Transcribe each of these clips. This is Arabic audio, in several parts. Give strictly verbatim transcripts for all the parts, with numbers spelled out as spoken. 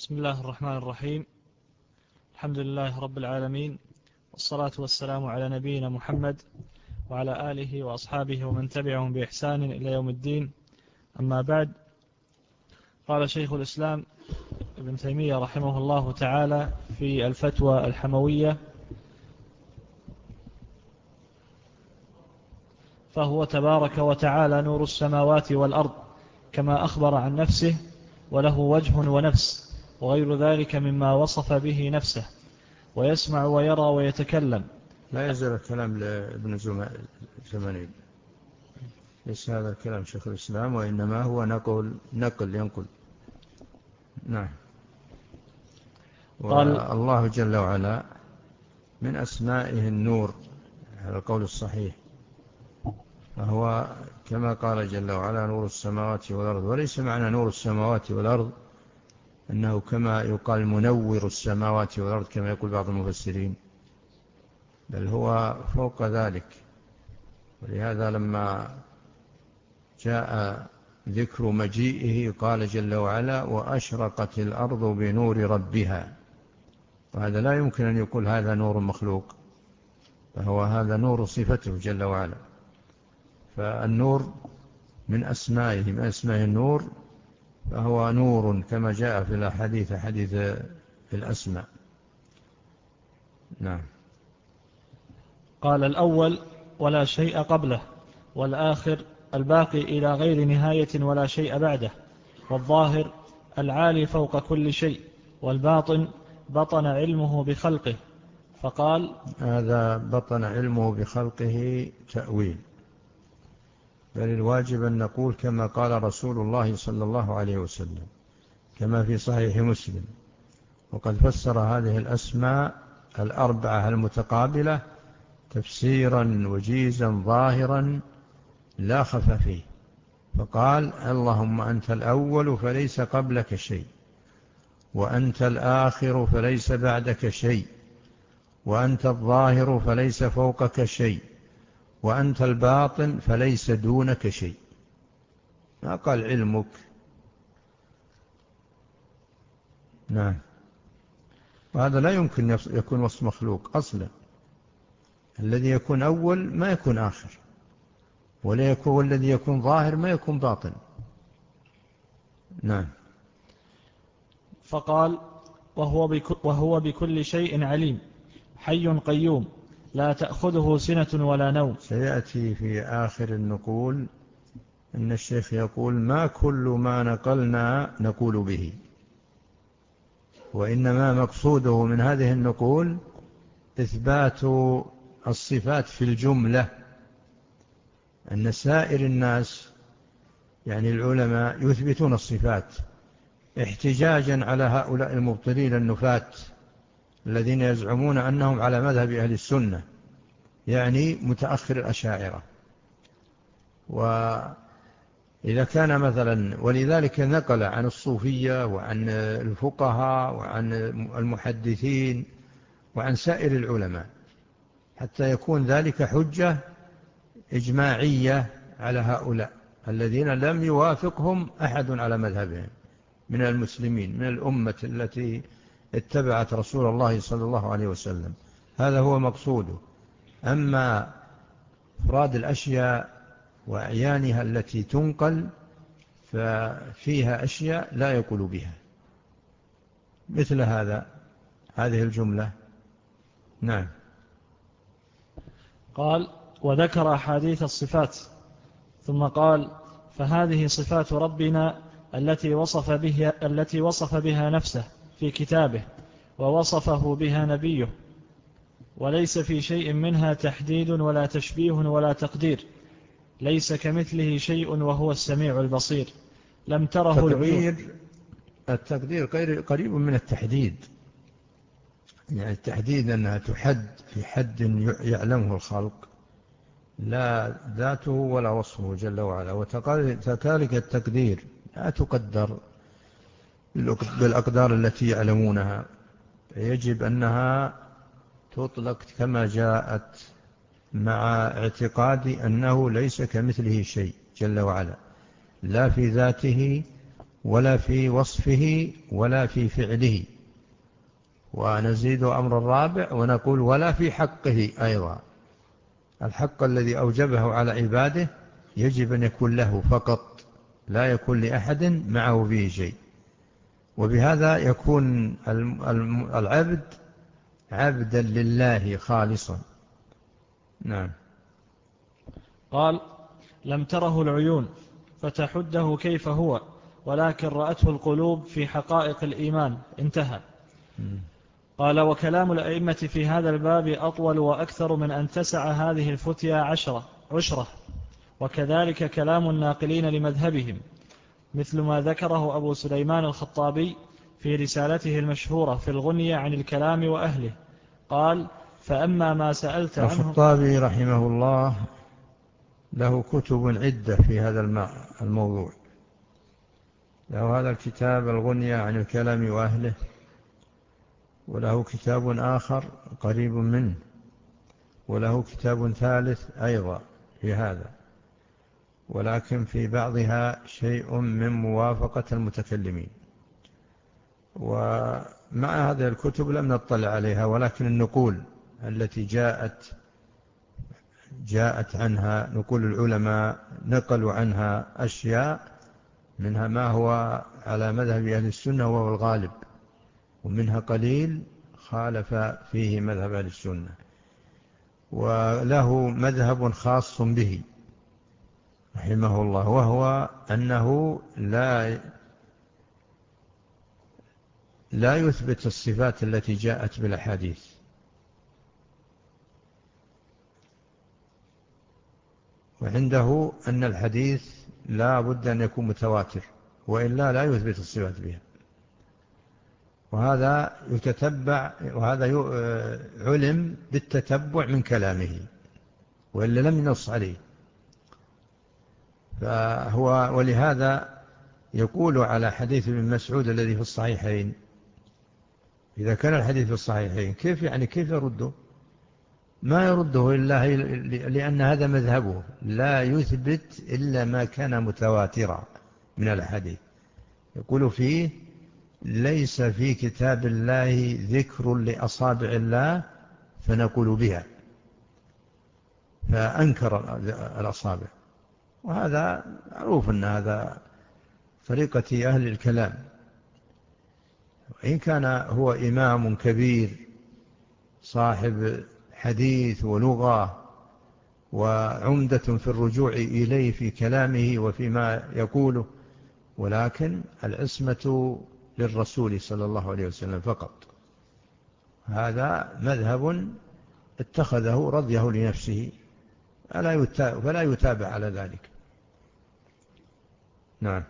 بسم الله الرحمن الرحيم. الحمد لله رب العالمين، والصلاة والسلام على نبينا محمد وعلى آله وأصحابه ومن تبعهم بإحسان إلى يوم الدين. أما بعد، قال شيخ الإسلام ابن تيمية رحمه الله تعالى في الفتوى الحموية: فهو تبارك وتعالى نور السماوات والأرض كما أخبر عن نفسه، وله وجه ونفس وغير ذلك مما وصف به نفسه، ويسمع ويرى ويتكلم. لا يزال الكلام لابن زمانين، ليس هذا الكلام شيخ الإسلام، وإنما هو نقل نقل ينقل. نعم. والله جل وعلا من أسمائه النور على القول الصحيح، فهو كما قال جل وعلا نور السماوات والأرض. وليس معنى نور السماوات والأرض أنه كما يقال منور السماوات والأرض كما يقول بعض المفسرين، بل هو فوق ذلك. ولهذا لما جاء ذكر مجيئه قال جل وعلا: وأشرقت الأرض بنور ربها. وهذا لا يمكن أن يقول هذا نور مخلوق، فهو هذا نور صفته جل وعلا. فالنور من أسمائه من أسماء النور، فهو نور كما جاء في الحديث حديث في الأسماء. نعم. قال: الأول ولا شيء قبله، والآخر الباقي إلى غير نهاية ولا شيء بعده، والظاهر العالي فوق كل شيء، والباطن بطن علمه بخلقه. فقال: هذا بطن علمه بخلقه تأويل، بل الواجب أن نقول كما قال رسول الله صلى الله عليه وسلم كما في صحيح مسلم. وقد فسر هذه الأسماء الأربعة المتقابلة تفسيرا وجيزا ظاهرا لا خفى فيه، فقال: اللهم أنت الأول فليس قبلك شيء، وأنت الآخر فليس بعدك شيء، وأنت الظاهر فليس فوقك شيء، وأنت الباطن فليس دونك شيء. ما قال علمك. نعم. وهذا لا يمكن يكون وصف مخلوق أصلا. الذي يكون أول ما يكون آخر، ولا يكون والذي يكون ظاهر ما يكون باطن. نعم. فقال: وهو, بك وهو بكل شيء عليم، حي قيوم، لا تأخذه سنة ولا نوم. سيأتي في آخر النقول أن الشيخ يقول: ما كل ما نقلنا نقول به، وإنما مقصوده من هذه النقول إثبات الصفات في الجملة، أن سائر الناس يعني العلماء يثبتون الصفات احتجاجا على هؤلاء المبطلين النفاة الذين يزعمون أنهم على مذهب أهل السنة، يعني متأخر الأشاعرة. وإذا كان مثلا، ولذلك نقل عن الصوفية وعن الفقهاء وعن المحدثين وعن سائر العلماء حتى يكون ذلك حجة إجماعية على هؤلاء الذين لم يوافقهم أحد على مذهبهم من المسلمين من الأمة التي اتبعت رسول الله صلى الله عليه وسلم. هذا هو مقصوده. أما إفراد الأشياء وأعيانها التي تنقل ففيها أشياء لا يقول بها، مثل هذا هذه الجملة. نعم. قال: وذكر أحاديث الصفات، ثم قال: فهذه صفات ربنا التي وصف بها, التي وصف بها نفسه في كتابه، ووصفه بها نبيه، وليس في شيء منها تحديد ولا تشبيه ولا تقدير، ليس كمثله شيء وهو السميع البصير، لم تره العيون. التقدير قريب من التحديد، يعني التحديد أنها تحد في حد يعلمه الخلق، لا ذاته ولا وصفه جل وعلا. وكذلك التقدير لا تقدر بالأقدار التي يعلمونها، يجب أنها تطلق كما جاءت، مع اعتقاد أنه ليس كمثله شيء جل وعلا، لا في ذاته ولا في وصفه ولا في فعله. ونزيد أمر الرابع ونقول ولا في حقه أيضا. الحق الذي أوجبه على عباده يجب أن يكون له فقط، لا يكون لأحد معه فيه شيء. وبهذا يكون العبد عبدا لله خالصا. نعم. قال: لم تره العيون فتحده كيف هو، ولكن رأته القلوب في حقائق الإيمان. انتهى. قال: وكلام الأئمة في هذا الباب أطول وأكثر من أن تسع هذه الفتيا عشرة عشرة وكذلك كلام الناقلين لمذهبهم، مثل ما ذكره أبو سليمان الخطابي في رسالته المشهورة في الغنية عن الكلام وأهله. قال: فأما ما سألت عنه. الخطابي رحمه الله له كتب عدة في هذا الموضوع. له هذا الكتاب الغنية عن الكلام وأهله، وله كتاب آخر قريب منه، وله كتاب ثالث أيضا في هذا، ولكن في بعضها شيء من موافقة المتكلمين. ومع هذه الكتب لم نطلع عليها، ولكن النقول التي جاءت جاءت عنها نقول العلماء نقلوا عنها أشياء، منها ما هو على مذهب أهل السنة وهو الغالب، ومنها قليل خالف فيه مذهب أهل السنة، وله مذهب خاص به رحمه الله، وهو أنه لا لا يثبت الصفات التي جاءت بالأحاديث، وعنده أن الحديث لا بد أن يكون متواتر، وإلا لا يثبت الصفات بها. وهذا يتتبع، وهذا علم بالتتبع من كلامه، وإلا لم ينص عليه. فهو ولهذا يقول على حديث ابن مسعود الذي في الصحيحين، إذا كان الحديث في الصحيحين كيف يعني كيف يرده؟ ما يرده إلا لأن هذا مذهبه، لا يثبت إلا ما كان متواترا من الحديث. يقول فيه: ليس في كتاب الله ذكر لأصابع الله فنقول بها، فأنكر الأصابع. وهذا معروف أن هذا طريقة أهل الكلام، وإن كان هو إمام كبير صاحب حديث ولغة وعمدة في الرجوع إليه في كلامه وفيما يقوله، ولكن العصمة للرسول صلى الله عليه وسلم فقط. هذا مذهب اتخذه رضيه لنفسه، فلا يتابع على ذلك. نعم.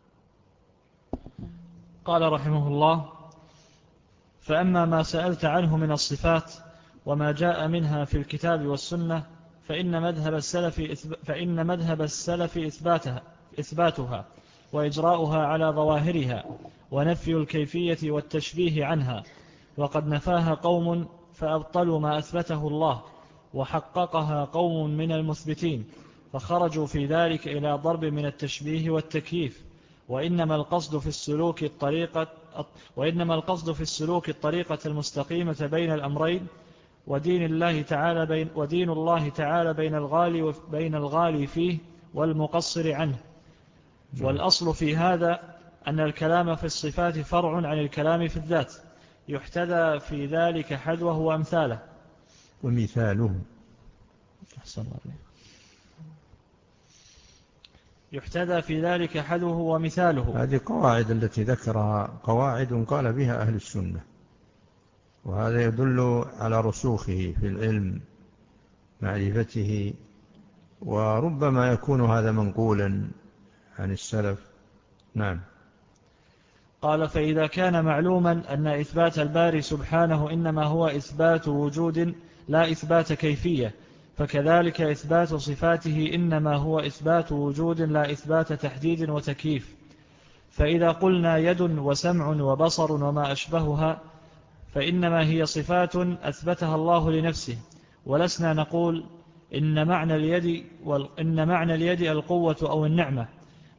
قال رحمه الله: فأما ما سألت عنه من الصفات وما جاء منها في الكتاب والسنة، فإن مذهب السلف فإن مذهب السلف إثباتها إثباتها وإجراؤها على ظواهرها، ونفي الكيفية والتشبيه عنها. وقد نفاها قوم فأبطلوا ما أثبته الله، وحققها قوم من المثبتين فخرجوا في ذلك إلى ضرب من التشبيه والتكييف. وإنما القصد في السلوك الطريقة وإنما القصد في السلوك الطريقة المستقيمة بين الأمرين، ودين الله تعالى بين ودين الله تعالى بين الغالي بين الغالي فيه والمقصر عنه. والأصل في هذا أن الكلام في الصفات فرع عن الكلام في الذات، يحتذى في ذلك حذوه وأمثاله ومثاله أحسن الله يحتذى في ذلك حذوه ومثاله. هذه قواعد التي ذكرها قواعد قال بها أهل السنة، وهذا يدل على رسوخه في العلم معرفته، وربما يكون هذا منقولا عن السلف. نعم. قال: فإذا كان معلوما أن إثبات الباري سبحانه إنما هو إثبات وجود لا إثبات كيفية، فكذلك إثبات صفاته إنما هو إثبات وجود لا إثبات تحديد وتكييف. فإذا قلنا يد وسمع وبصر وما أشبهها فإنما هي صفات أثبتها الله لنفسه، ولسنا نقول إن معنى اليد, إن معنى اليد القوة أو النعمة،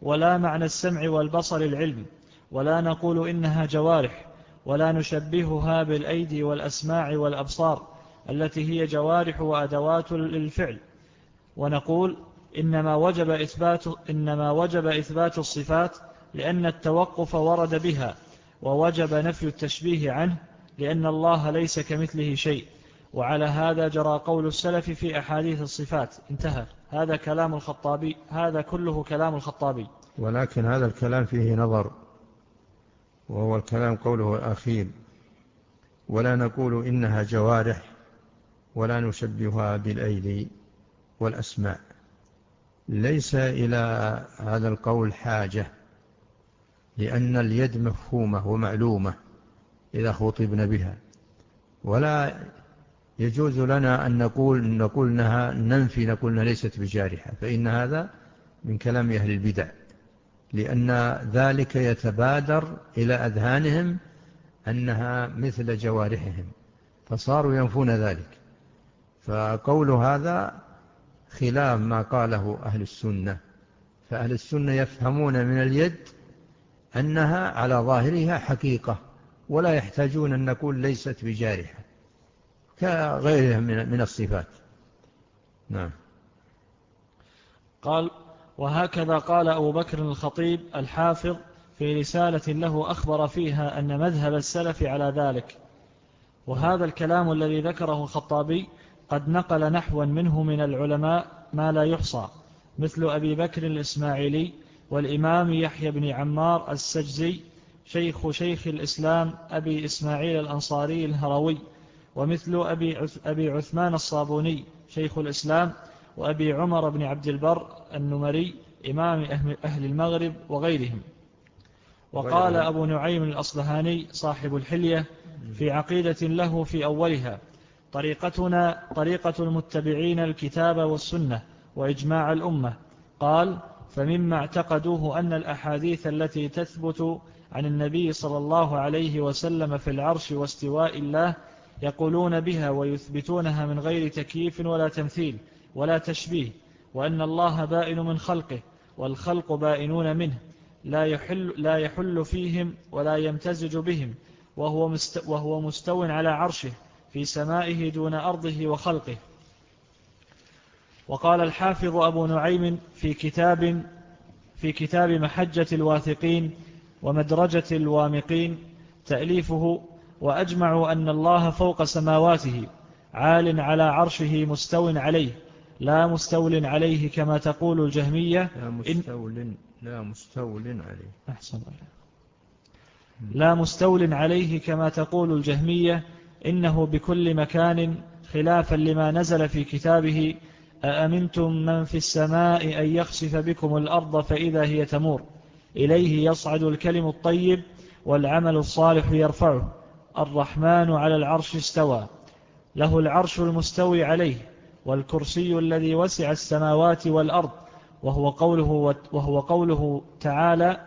ولا معنى السمع والبصر العلم، ولا نقول إنها جوارح، ولا نشبهها بالأيدي والأسماع والأبصار التي هي جوارح وأدوات للفعل، ونقول إنما وجب إثبات, إنما وجب إثبات الصفات لأن التوقف ورد بها، ووجب نفي التشبيه عنه لأن الله ليس كمثله شيء. وعلى هذا جرى قول السلف في أحاديث الصفات. انتهى. هذا كلام الخطابي، هذا كله كلام الخطابي. ولكن هذا الكلام فيه نظر، وهو الكلام قوله الأخير: ولا نقول إنها جوارح ولا نشبهها بالأيدي والأسماع. ليس إلى هذا القول حاجة، لأن اليد مفهومة ومعلومة إذا خطبنا بها، ولا يجوز لنا أن نقول نقول إنها ننفي نقول إنها ليست بجارحة، فإن هذا من كلام أهل البدع، لأن ذلك يتبادر إلى أذهانهم أنها مثل جوارحهم، فصاروا ينفون ذلك. فقول هذا خلاف ما قاله أهل السنة، فأهل السنة يفهمون من اليد أنها على ظاهرها حقيقة، ولا يحتاجون أن نقول ليست بجارحة كغيرها من الصفات. نعم. قال: وهكذا قال أبو بكر الخطيب الحافظ في رسالة له أخبر فيها أن مذهب السلف على ذلك. وهذا الكلام الذي ذكره الخطابي قد نقل نحوا منه من العلماء ما لا يحصى، مثل أبي بكر الإسماعيلي، والإمام يحيى بن عمار السجزي، شيخ شيخ الإسلام أبي إسماعيل الأنصاري الهروي، ومثل أبي, أبي عثمان الصابوني شيخ الإسلام، وأبي عمر بن عبد البر النمري إمام أهل المغرب، وغيرهم. وقال أبو نعيم الأصبهاني صاحب الحلية في عقيدة له في أولها: طريقتنا طريقة المتبعين الكتاب والسنة وإجماع الأمة. قال: فمما اعتقدوه أن الأحاديث التي تثبت عن النبي صلى الله عليه وسلم في العرش واستواء الله يقولون بها ويثبتونها من غير تكييف ولا تمثيل ولا تشبيه، وأن الله بائن من خلقه والخلق بائنون منه، لا يحل, لا يحل فيهم ولا يمتزج بهم، وهو, مست وهو مستو على عرشه في سمائه دون أرضه وخلقه. وقال الحافظ أبو نعيم في كتاب في كتاب محجة الواثقين ومدرجة الوامقين تأليفه: وأجمعوا أن الله فوق سماواته عال على عرشه مستو عليه لا مستول عليه كما تقول الجهمية. لا مستول, لا مستول عليه أحسن لا مستول عليه كما تقول الجهمية، إنه بكل مكان، خلافا لما نزل في كتابه: أأمنتم من في السماء أن يخسف بكم الأرض فإذا هي تمور، إليه يصعد الكلم الطيب والعمل الصالح يرفعه، الرحمن على العرش استوى، له العرش المستوي عليه، والكرسي الذي وسع السماوات والأرض، وهو قوله, وهو قوله تعالى: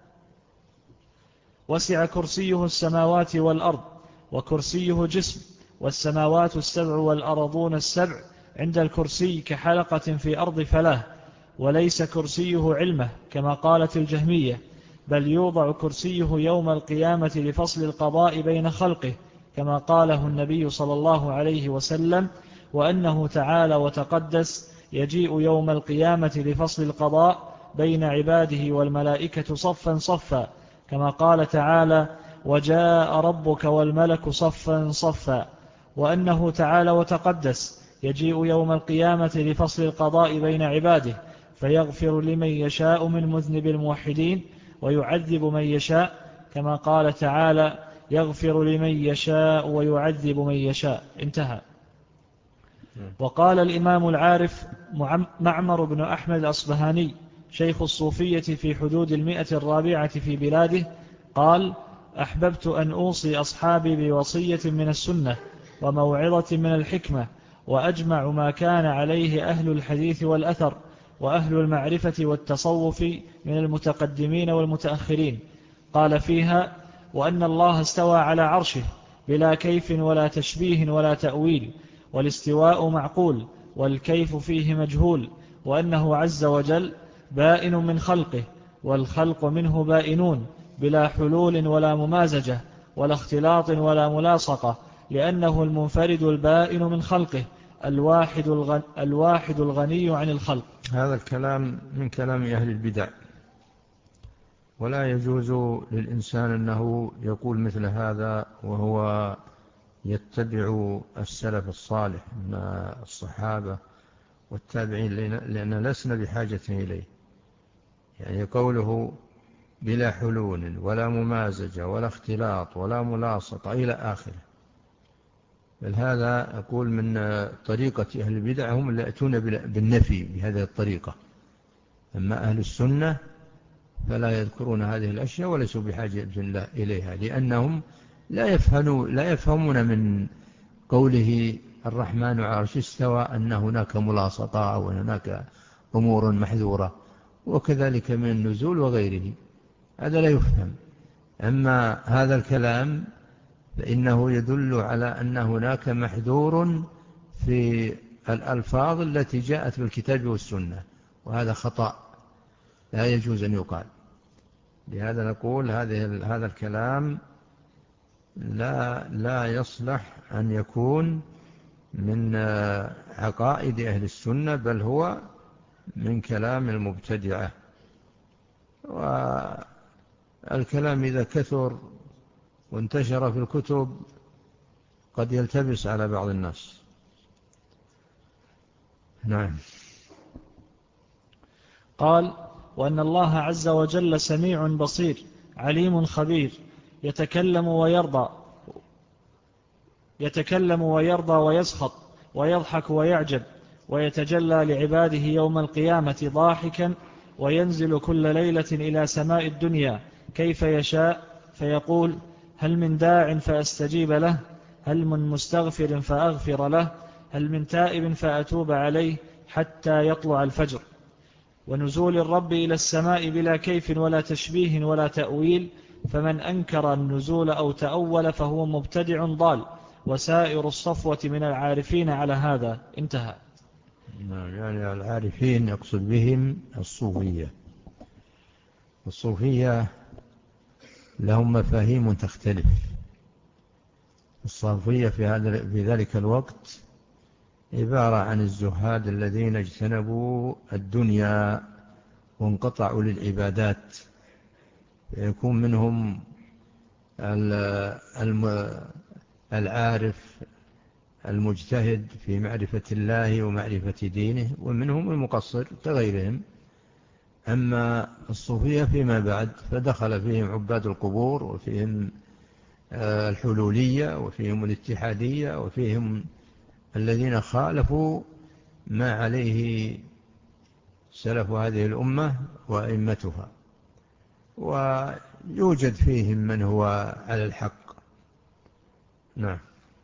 وسع كرسيه السماوات والأرض، وكرسيه جسم، والسماوات السبع والأرضون السبع عند الكرسي كحلقة في أرض فلاه، وليس كرسيه علمه كما قالت الجهمية، بل يوضع كرسيه يوم القيامة لفصل القضاء بين خلقه كما قاله النبي صلى الله عليه وسلم، وأنه تعالى وتقدس يجيء يوم القيامة لفصل القضاء بين عباده والملائكة صفا صفا كما قال تعالى: وجاء ربك والملك صفا صفا، وأنه تعالى وتقدس يجيء يوم القيامة لفصل القضاء بين عباده فيغفر لمن يشاء من مذنب الموحدين ويعذب من يشاء كما قال تعالى: يغفر لمن يشاء ويعذب من يشاء. انتهى. وقال الإمام العارف معمر بن أحمد الأصبهاني شيخ الصوفية في حدود المئة الرابعة في بلاده، قال: أحببت أن أوصي أصحابي بوصية من السنة وموعظة من الحكمة، وأجمع ما كان عليه أهل الحديث والأثر وأهل المعرفة والتصوف من المتقدمين والمتأخرين. قال فيها: وأن الله استوى على عرشه بلا كيف ولا تشبيه ولا تأويل، والاستواء معقول والكيف فيه مجهول، وأنه عز وجل بائن من خلقه والخلق منه بائنون بلا حلول ولا ممازجة ولا اختلاط ولا ملاصقة، لأنه المنفرد البائن من خلقه الواحد, الغن الواحد الغني عن الخلق. هذا الكلام من كلام أهل البدع، ولا يجوز للإنسان أنه يقول مثل هذا وهو يتبع السلف الصالح من الصحابة والتابعين، لأن لسنا بحاجة إليه. يعني قوله بلا حلول ولا ممازجة ولا اختلاط ولا ملاصقة إلى آخره، بل هذا أقول من طريقة أهل البدع، هم اللي يأتون بالنفي بهذه الطريقة. أما أهل السنة فلا يذكرون هذه الأشياء وليسوا بحاجة إليها، لأنهم لا يفهمون, لا يفهمون من قوله الرحمن على العرش استوى أن هناك ملاصقة أو هناك أمور محذورة، وكذلك من النزول وغيره، هذا لا يفهم. أما هذا الكلام فإنه يدل على أن هناك محذور في الألفاظ التي جاءت بالكتاب والسنة، وهذا خطأ لا يجوز أن يقال. لهذا نقول هذه هذا الكلام لا لا يصلح أن يكون من عقائد أهل السنة، بل هو من كلام المبتدعة. والكلام إذا كثر وانتشر في الكتب قد يلتبس على بعض الناس. نعم. قال: وأن الله عز وجل سميع بصير عليم خبير، يتكلم ويرضى يتكلم ويرضى ويسخط ويضحك ويعجب، ويتجلى لعباده يوم القيامة ضاحكا، وينزل كل ليلة إلى سماء الدنيا كيف يشاء، فيقول: هل من داع فأستجيب له؟ هل من مستغفر فأغفر له؟ هل من تائب فأتوب عليه حتى يطلع الفجر. ونزول الرب إلى السماء بلا كيف ولا تشبيه ولا تأويل، فمن أنكر النزول أو تأول فهو مبتدع ضال، وسائر الصفوة من العارفين على هذا. انتهى. يعني العارفين يقصد بهم الصوفية. الصوفية لهم مفاهيم تختلف. الصوفية في هذا في ذلك الوقت عبارة عن الزهاد الذين اجتنبوا الدنيا وانقطعوا للعبادات، يكون منهم العارف المجتهد في معرفة الله ومعرفة دينه، ومنهم المقصر كغيرهم. أما الصوفية فيما بعد فدخل فيهم عباد القبور، وفيهم الحلولية، وفيهم الاتحادية، وفيهم الذين خالفوا ما عليه سلف هذه الأمة وأئمتها، ويوجد فيهم من هو على الحق. نعم.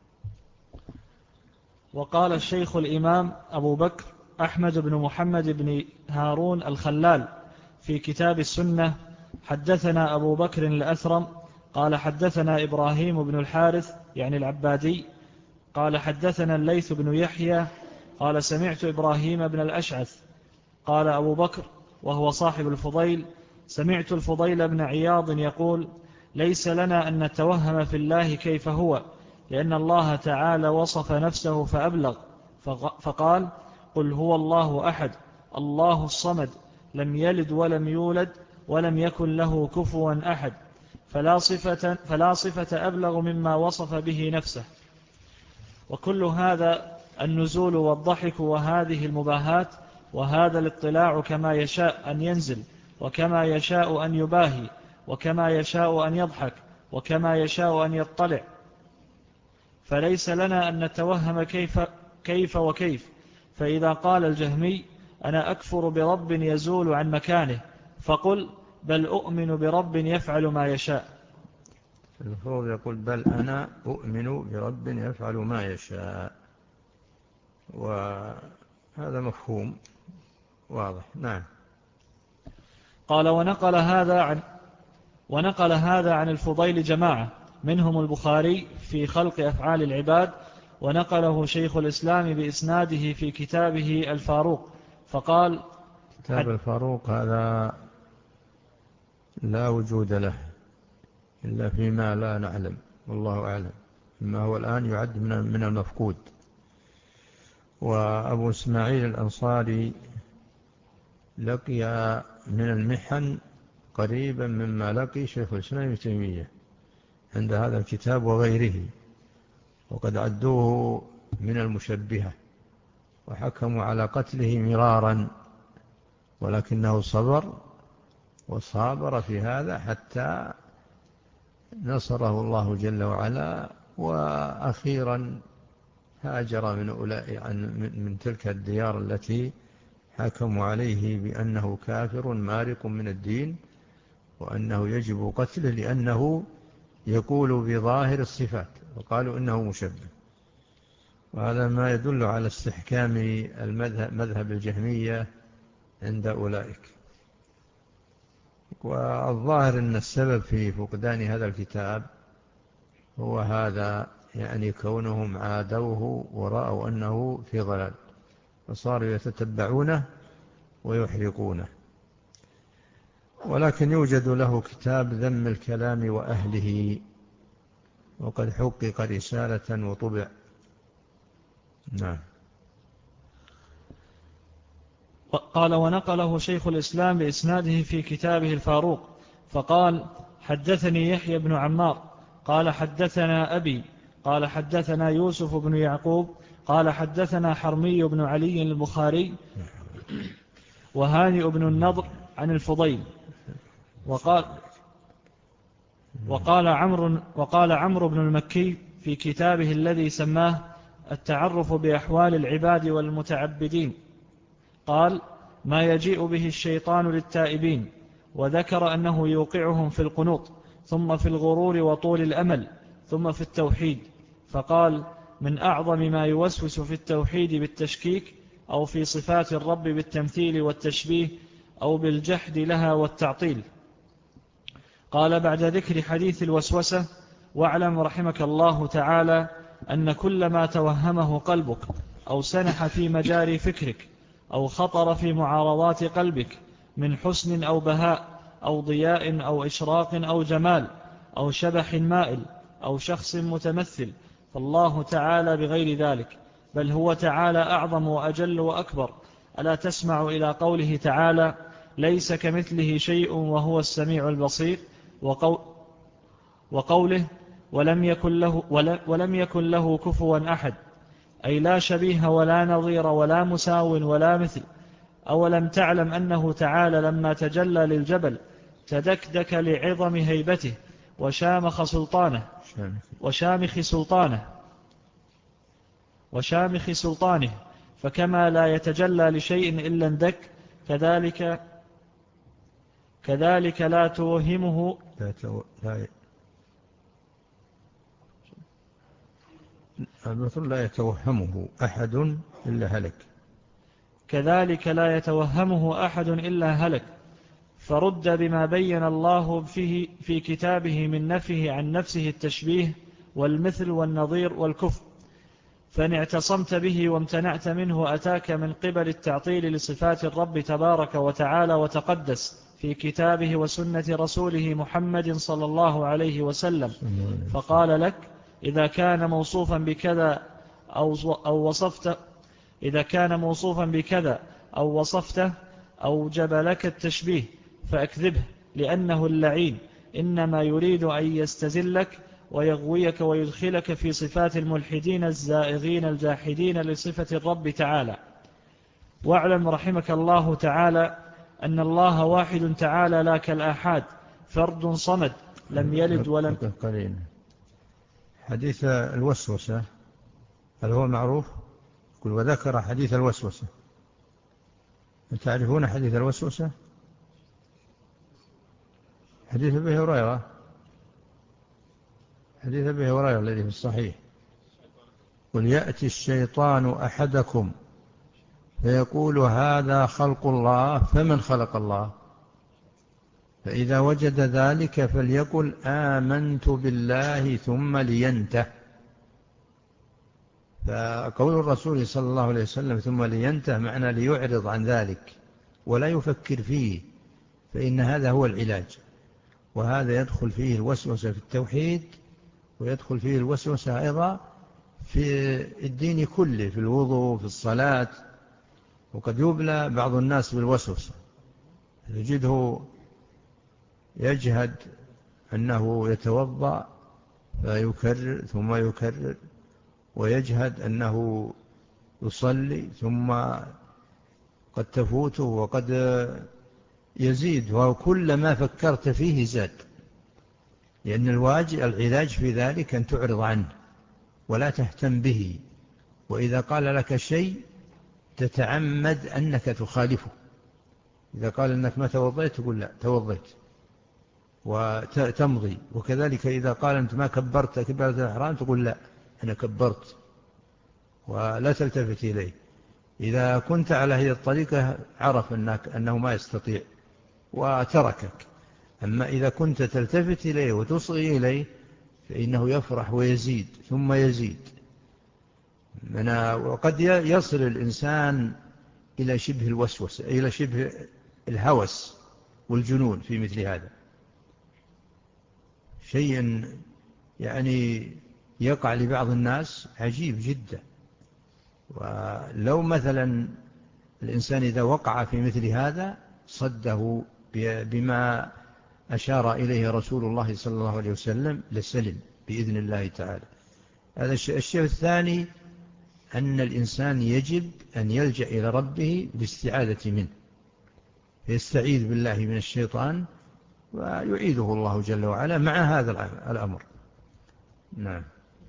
وقال الشيخ الإمام أبو بكر أحمد بن محمد بن هارون الخلال في كتاب السنة: حدثنا أبو بكر الأثرم قال حدثنا إبراهيم بن الحارث يعني العبادي قال حدثنا الليث بن يحيى قال سمعت إبراهيم بن الأشعث. قال أبو بكر وهو صاحب الفضيل: سمعت الفضيل بن عياض يقول: ليس لنا أن نتوهم في الله كيف هو، لأن الله تعالى وصف نفسه فأبلغ، فقال: قل هو الله أحد الله الصمد لم يلد ولم يولد ولم يكن له كفوا أحد، فلا صفة, فلا صفة أبلغ مما وصف به نفسه. وكل هذا النزول والضحك وهذه المباهات وهذا الاطلاع كما يشاء أن ينزل، وكما يشاء أن يباهي، وكما يشاء أن يضحك، وكما يشاء أن يطلع، فليس لنا أن نتوهم كيف, كيف وكيف. فإذا قال الجهمي: أنا أكفر برب يزول عن مكانه، فقل: بل أؤمن برب يفعل ما يشاء. المفروض يقول: بل أنا أؤمن برب يفعل ما يشاء، وهذا مفهوم واضح. نعم. قال: ونقل هذا عن ونقل هذا عن الفضيل جماعة، منهم البخاري في خلق أفعال العباد، ونقله شيخ الإسلام بإسناده في كتابه الفاروق، فقال: كتاب الفاروق هذا لا وجود له إلا فيما لا نعلم، والله أعلم، ما هو الآن يعد من المفقود. وأبو إسماعيل الأنصاري لقي من المحن قريبا مما لقي شيخ الإسلام ابن تيمية عند هذا الكتاب وغيره، وقد عدوه من المشبهة وحكموا على قتله مرارا، ولكنه صبر وصابر في هذا حتى نصره الله جل وعلا، وأخيرا هاجر من أولئك من تلك الديار التي حكموا عليه بأنه كافر مارق من الدين، وأنه يجب قتله لأنه يقول بظاهر الصفات، وقالوا إنه مشبه. وهذا ما يدل على استحكام المذهب مذهب الجهمية عند أولئك. والظاهر أن السبب في فقدان هذا الكتاب هو هذا، يعني كونهم عادوه ورأوا أنه في ضلال فصاروا يتتبعونه ويحرقونه. ولكن يوجد له كتاب ذم الكلام وأهله، وقد حقق رسالة وطبع. نعم. قال: ونقله شيخ الإسلام بإسناده في كتابه الفاروق، فقال: حدثني يحيى بن عمار قال حدثنا أبي قال حدثنا يوسف بن يعقوب قال حدثنا حرمي بن علي البخاري وهانئ بن النضر عن الفضيل. وقال وقال عمرو وقال عمرو بن المكي في كتابه الذي سماه التعرف بأحوال العباد والمتعبدين، قال: ما يجيء به الشيطان للتائبين، وذكر أنه يوقعهم في القنوط، ثم في الغرور وطول الأمل، ثم في التوحيد، فقال: من أعظم ما يوسوس في التوحيد بالتشكيك، أو في صفات الرب بالتمثيل والتشبيه، أو بالجحد لها والتعطيل. قال بعد ذكر حديث الوسوسة: واعلم رحمك الله تعالى أن كل ما توهمه قلبك، أو سنح في مجاري فكرك، أو خطر في معارضات قلبك من حسن أو بهاء أو ضياء أو إشراق أو جمال أو شبح مائل أو شخص متمثل، فالله تعالى بغير ذلك، بل هو تعالى أعظم وأجل وأكبر. ألا تسمع إلى قوله تعالى: ليس كمثله شيء وهو السميع البصير، وقو وقوله: ولم يكن له, ولم يكن له كفوا أحد، أي لا شبيه ولا نظير ولا مساو ولا مثل. أولم تعلم أنه تعالى لما تجلى للجبل تدكدك لعظم هيبته وشامخ سلطانه وشامخ سلطانه وشامخ سلطانه فكما لا يتجلى لشيء إلا اندك، كذلك كذلك لا توهمه لا تو... لا المثل لا يتوهمه أحد إلا هلك. كذلك لا يتوهمه أحد إلا هلك. فرد بما بين الله فيه في كتابه من نفيه عن نفسه التشبيه والمثل والنظير والكفر، فإن اعتصمت به وامتنعت منه أتاك من قبل التعطيل لصفات الرب تبارك وتعالى وتقدس في كتابه وسنة رسوله محمد صلى الله عليه وسلم، فقال لك: إذا كان موصوفا بكذا أو وصفت إذا كان موصوفا بكذا أو وصفته أوجب لك التشبيه، فأكذبه، لأنه اللعين إنما يريد أن يستزلك ويغويك ويدخلك في صفات الملحدين الزائغين الجاحدين لصفة الرب تعالى. واعلم رحمك الله تعالى أن الله واحد تعالى لا كالآحاد، فرد صمد لم يلد ولم. حديث الوسوسة هل هو معروف؟ قل وذكر حديث الوسوسة. تعرفون حديث الوسوسة؟ حديث أبي هريرة حديث أبي هريرة الذي في الصحيح: قل يأتي الشيطان أحدكم فيقول هذا خلق الله، فمن خلق الله؟ فإذا وجد ذلك فليقل آمنت بالله ثم لينته. فقول الرسول صلى الله عليه وسلم ثم لينته معنى ليعرض عن ذلك ولا يفكر فيه، فإن هذا هو العلاج. وهذا يدخل فيه الوسوسة في التوحيد، ويدخل فيه الوسوسة أيضا في الدين كله، في الوضوء، في الصلاة. وقد يبلى بعض الناس بالوسوسة، يجده يجهد أنه يتوضأ فيكرر ثم يكرر، ويجهد أنه يصلي ثم قد تفوته وقد يزيد، وكل ما فكرت فيه زاد. لأن الواجب العلاج في ذلك أن تعرض عنه ولا تهتم به، وإذا قال لك شيء تتعمد أنك تخالفه. إذا قال أنك ما توضيت تقول لا توضيت وتمضي، وكذلك إذا قال أنت ما كبرت كبرة الإحرام تقول لا أنا كبرت ولا تلتفت إليه. إذا كنت على هذه الطريقة عرف أنك أنه ما يستطيع وتركك. أما إذا كنت تلتفت إليه وتصغي إليه فإنه يفرح ويزيد ثم يزيد. وقد يصل الإنسان إلى شبه الوسوسة، إلى شبه الهوس والجنون في مثل هذا، شيء يعني يقع لبعض الناس عجيب جدا. ولو مثلا الإنسان إذا وقع في مثل هذا صده بما أشار إليه رسول الله صلى الله عليه وسلم لسلم بإذن الله تعالى. هذا الشيء. الشيء الثاني أن الإنسان يجب أن يلجأ إلى ربه بالاستعاذة منه، يستعيذ بالله من الشيطان ويعيذه الله جل وعلا مع هذا الأمر. نعم.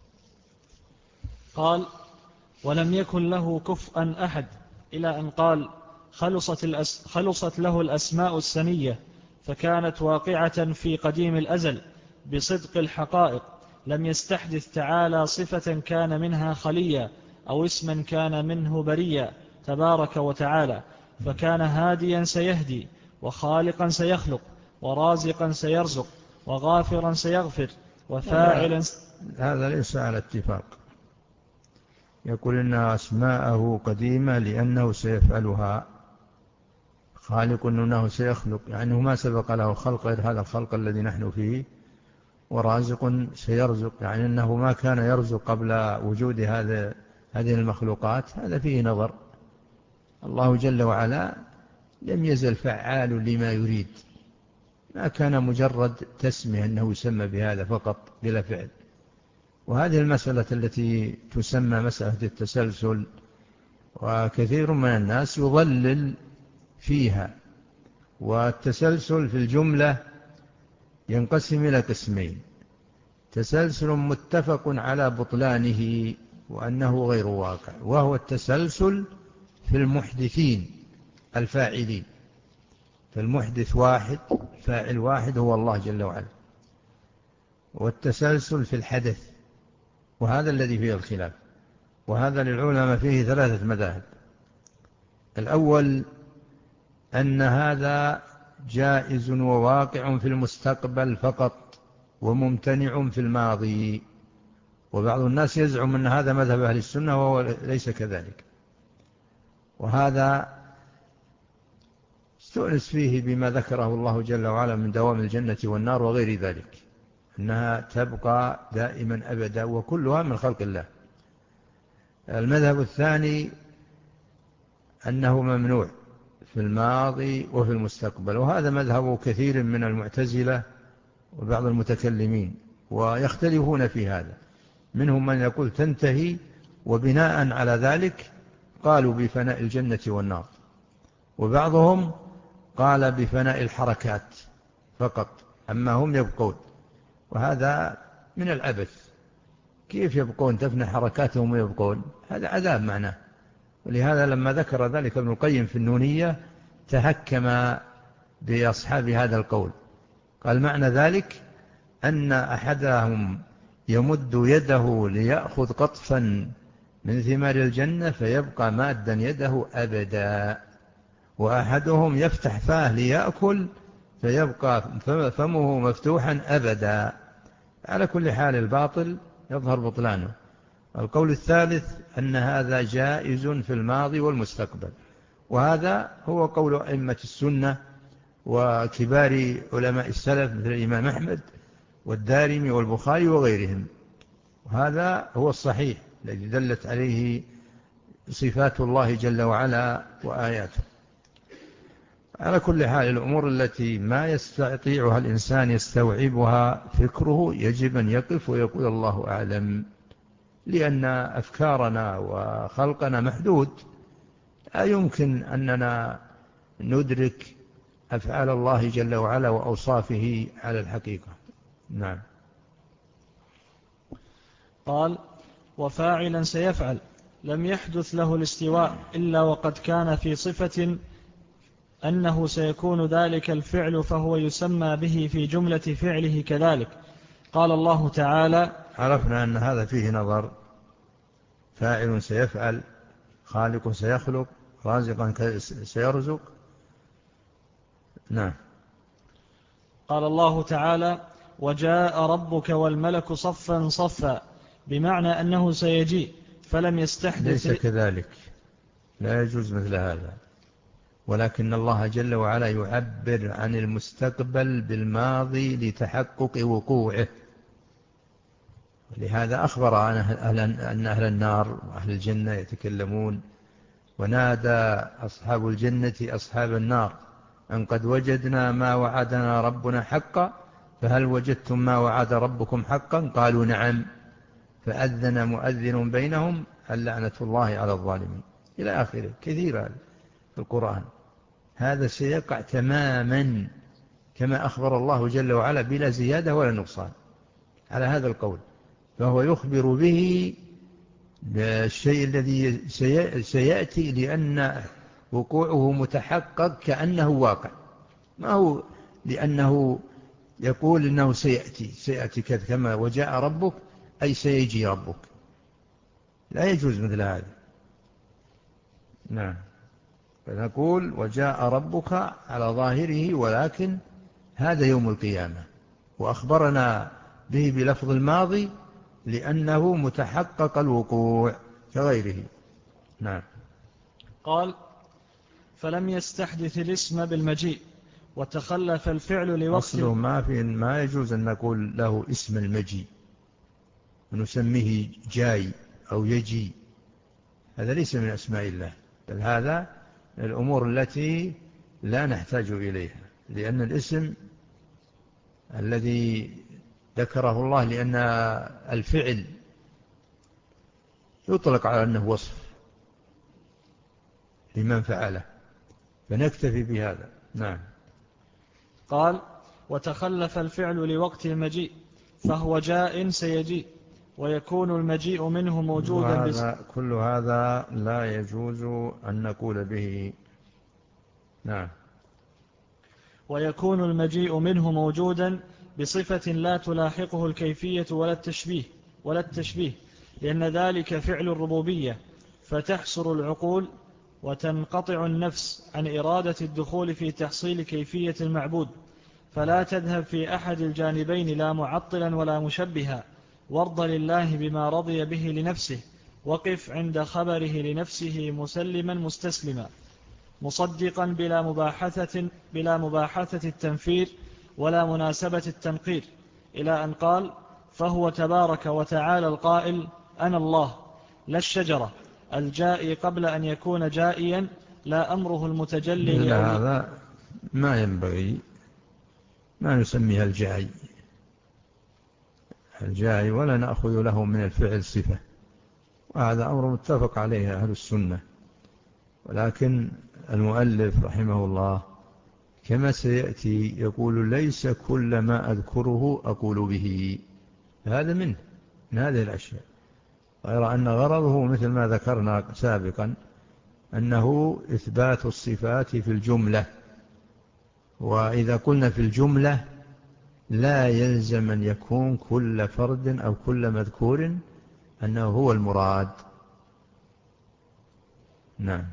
قال: ولم يكن له كفءا أحد، إلى أن قال: خلصت, الأس خلصت له الأسماء السنية، فكانت واقعة في قديم الأزل بصدق الحقائق، لم يستحدث تعالى صفة كان منها خليا أو اسما كان منه بريا تبارك وتعالى، فكان هاديا سيهدي، وخالقا سيخلق، ورازقا سيرزق، وغافرا سيغفر، وفاعلا. هذا ليس على اتفاق. يقول إن أسماءه قديمة لأنه سيفعلها، خالق أنه سيخلق، يعني ما سبق له خلق غير هذا الخلق الذي نحن فيه، ورازق سيرزق، يعني أنه ما كان يرزق قبل وجود هذا هذه المخلوقات. هذا فيه نظر. الله جل وعلا لم يزل فعال لما يريد، ما كان مجرد تسمية أنه يسمى بهذا فقط بلا فعل. وهذه المسألة التي تسمى مسألة التسلسل، وكثير من الناس يضلل فيها. والتسلسل في الجملة ينقسم إلى قسمين: تسلسل متفق على بطلانه وأنه غير واقع، وهو التسلسل في المحدثين الفاعلين. فالمحدث واحد، فاعل واحد هو الله جل وعلا. والتسلسل في الحدث، وهذا الذي فيه الخلاف، وهذا للعلماء فيه ثلاثة مذاهب. الأول أن هذا جائز وواقع في المستقبل فقط، وممتنع في الماضي. وبعض الناس يزعم أن هذا مذهب أهل السنة وهو ليس كذلك. وهذا استؤنس فيه بما ذكره الله جل وعلا من دوام الجنة والنار وغير ذلك، أنها تبقى دائما أبدا وكلها من خلق الله. المذهب الثاني أنه ممنوع في الماضي وفي المستقبل، وهذا مذهب كثير من المعتزلة وبعض المتكلمين، ويختلفون في هذا. منهم من يقول تنتهي، وبناء على ذلك قالوا بفناء الجنة والنار، وبعضهم قال بفناء الحركات فقط، أما هم يبقون. وهذا من العبث. كيف يبقون؟ تفنى حركاتهم ويبقون؟ هذا عذاب معناه. ولهذا لما ذكر ذلك ابن القيم في النونية تهكم بأصحاب هذا القول، قال معنى ذلك أن أحدهم يمد يده ليأخذ قطفا من ثمار الجنة فيبقى مادا يده أبدا، وأحدهم يفتح فاه ليأكل فيبقى فمه مفتوحا أبدا. على كل حال الباطل يظهر بطلانه. القول الثالث أن هذا جائز في الماضي والمستقبل، وهذا هو قول أئمة السنة وكبار علماء السلف مثل الإمام أحمد والدارمي والبخاري وغيرهم. وهذا هو الصحيح الذي دلت عليه صفات الله جل وعلا وآياته. على كل حال الأمور التي ما يستطيعها الإنسان يستوعبها فكره يجب أن يقف ويقول الله أعلم، لأن أفكارنا وخلقنا محدود، لا يمكن أننا ندرك أفعال الله جل وعلا وأوصافه على الحقيقة. نعم. قال: وفاعلا سيفعل لم يحدث له الاستواء إلا وقد كان في صفة أنه سيكون ذلك الفعل، فهو يسمى به في جملة فعله كذلك. قال الله تعالى: عرفنا أن هذا فيه نظر، فاعل سيفعل، خالق سيخلق، رازقا سيرزق. نعم. قال الله تعالى: وجاء ربك والملك صفا صفا، بمعنى أنه سيجيء، فلم يستحدث. ليس كذلك، لا يجوز مثل هذا، ولكن الله جل وعلا يعبر عن المستقبل بالماضي لتحقق وقوعه. لهذا أخبر عن أهل أن أهل النار وأهل الجنة يتكلمون، ونادى أصحاب الجنة أصحاب النار أن قد وجدنا ما وعدنا ربنا حقا فهل وجدتم ما وعد ربكم حقا؟ قالوا نعم، فأذن مؤذن بينهم اللعنة الله على الظالمين، إلى آخره. كثير هذا في القرآن. هذا سيقع تماما كما أخبر الله جل وعلا بلا زيادة ولا نقصان على هذا القول، فهو يخبر به بالشيء الذي سيأتي لأن وقوعه متحقق كأنه واقع، ما هو لأنه يقول إنه سيأتي سيأتي كما وجاء ربك أي سيجي ربك، لا يجوز مثل هذا. نعم. فنقول وجاء ربك على ظاهره، ولكن هذا يوم القيامة، وأخبرنا به بلفظ الماضي لأنه متحقق الوقوع كغيره. نعم. قال: فلم يستحدث الاسم بالمجيء، وتخلف الفعل لوقت. أصله ما في ما يجوز أن نقول له اسم المجيء ونسميه جاي أو يجي، هذا ليس من أسماء الله، بل هذا الأمور التي لا نحتاج إليها، لأن الاسم الذي ذكره الله لأن الفعل يطلق على أنه وصف لمن فعله، فنكتفي بهذا. نعم. قال: وتخلف الفعل لوقت المجيء، فهو جاء سيجيء، ويكون المجيء منه موجودا. بس كل هذا لا يجوز أن نقول به. نعم. ويكون المجيء منه موجودا بصفة لا تلاحقه الكيفية ولا التشبيه ولا التشبيه لأن ذلك فعل الربوبية، فتحصر العقول وتنقطع النفس عن إرادة الدخول في تحصيل كيفية المعبود، فلا تذهب في أحد الجانبين لا معطلا ولا مشبها، وارض لله بما رضي به لنفسه، وقف عند خبره لنفسه مسلما مستسلما مصدقا بلا مباحثة, بلا مباحثة التنفير ولا مناسبة التنقير، إلى أن قال: فهو تبارك وتعالى القائل: أنا الله، لا الشجرة الجائي قبل أن يكون جائيا، لا أمره المتجلي لا، هذا ما ينبغي، ما نسميها الجاي الجاي ولا نأخذ له من الفعل صفة، وهذا أمر متفق عليه أهل السنة. ولكن المؤلف رحمه الله كما سيأتي يقول: ليس كل ما أذكره أقول به، هذا منه من هذه الأشياء، غير أن غرضه مثل ما ذكرنا سابقا أنه إثبات الصفات في الجملة، وإذا قلنا في الجملة لا يلزم أن يكون كل فرد أو كل مذكور أنه هو المراد. نعم.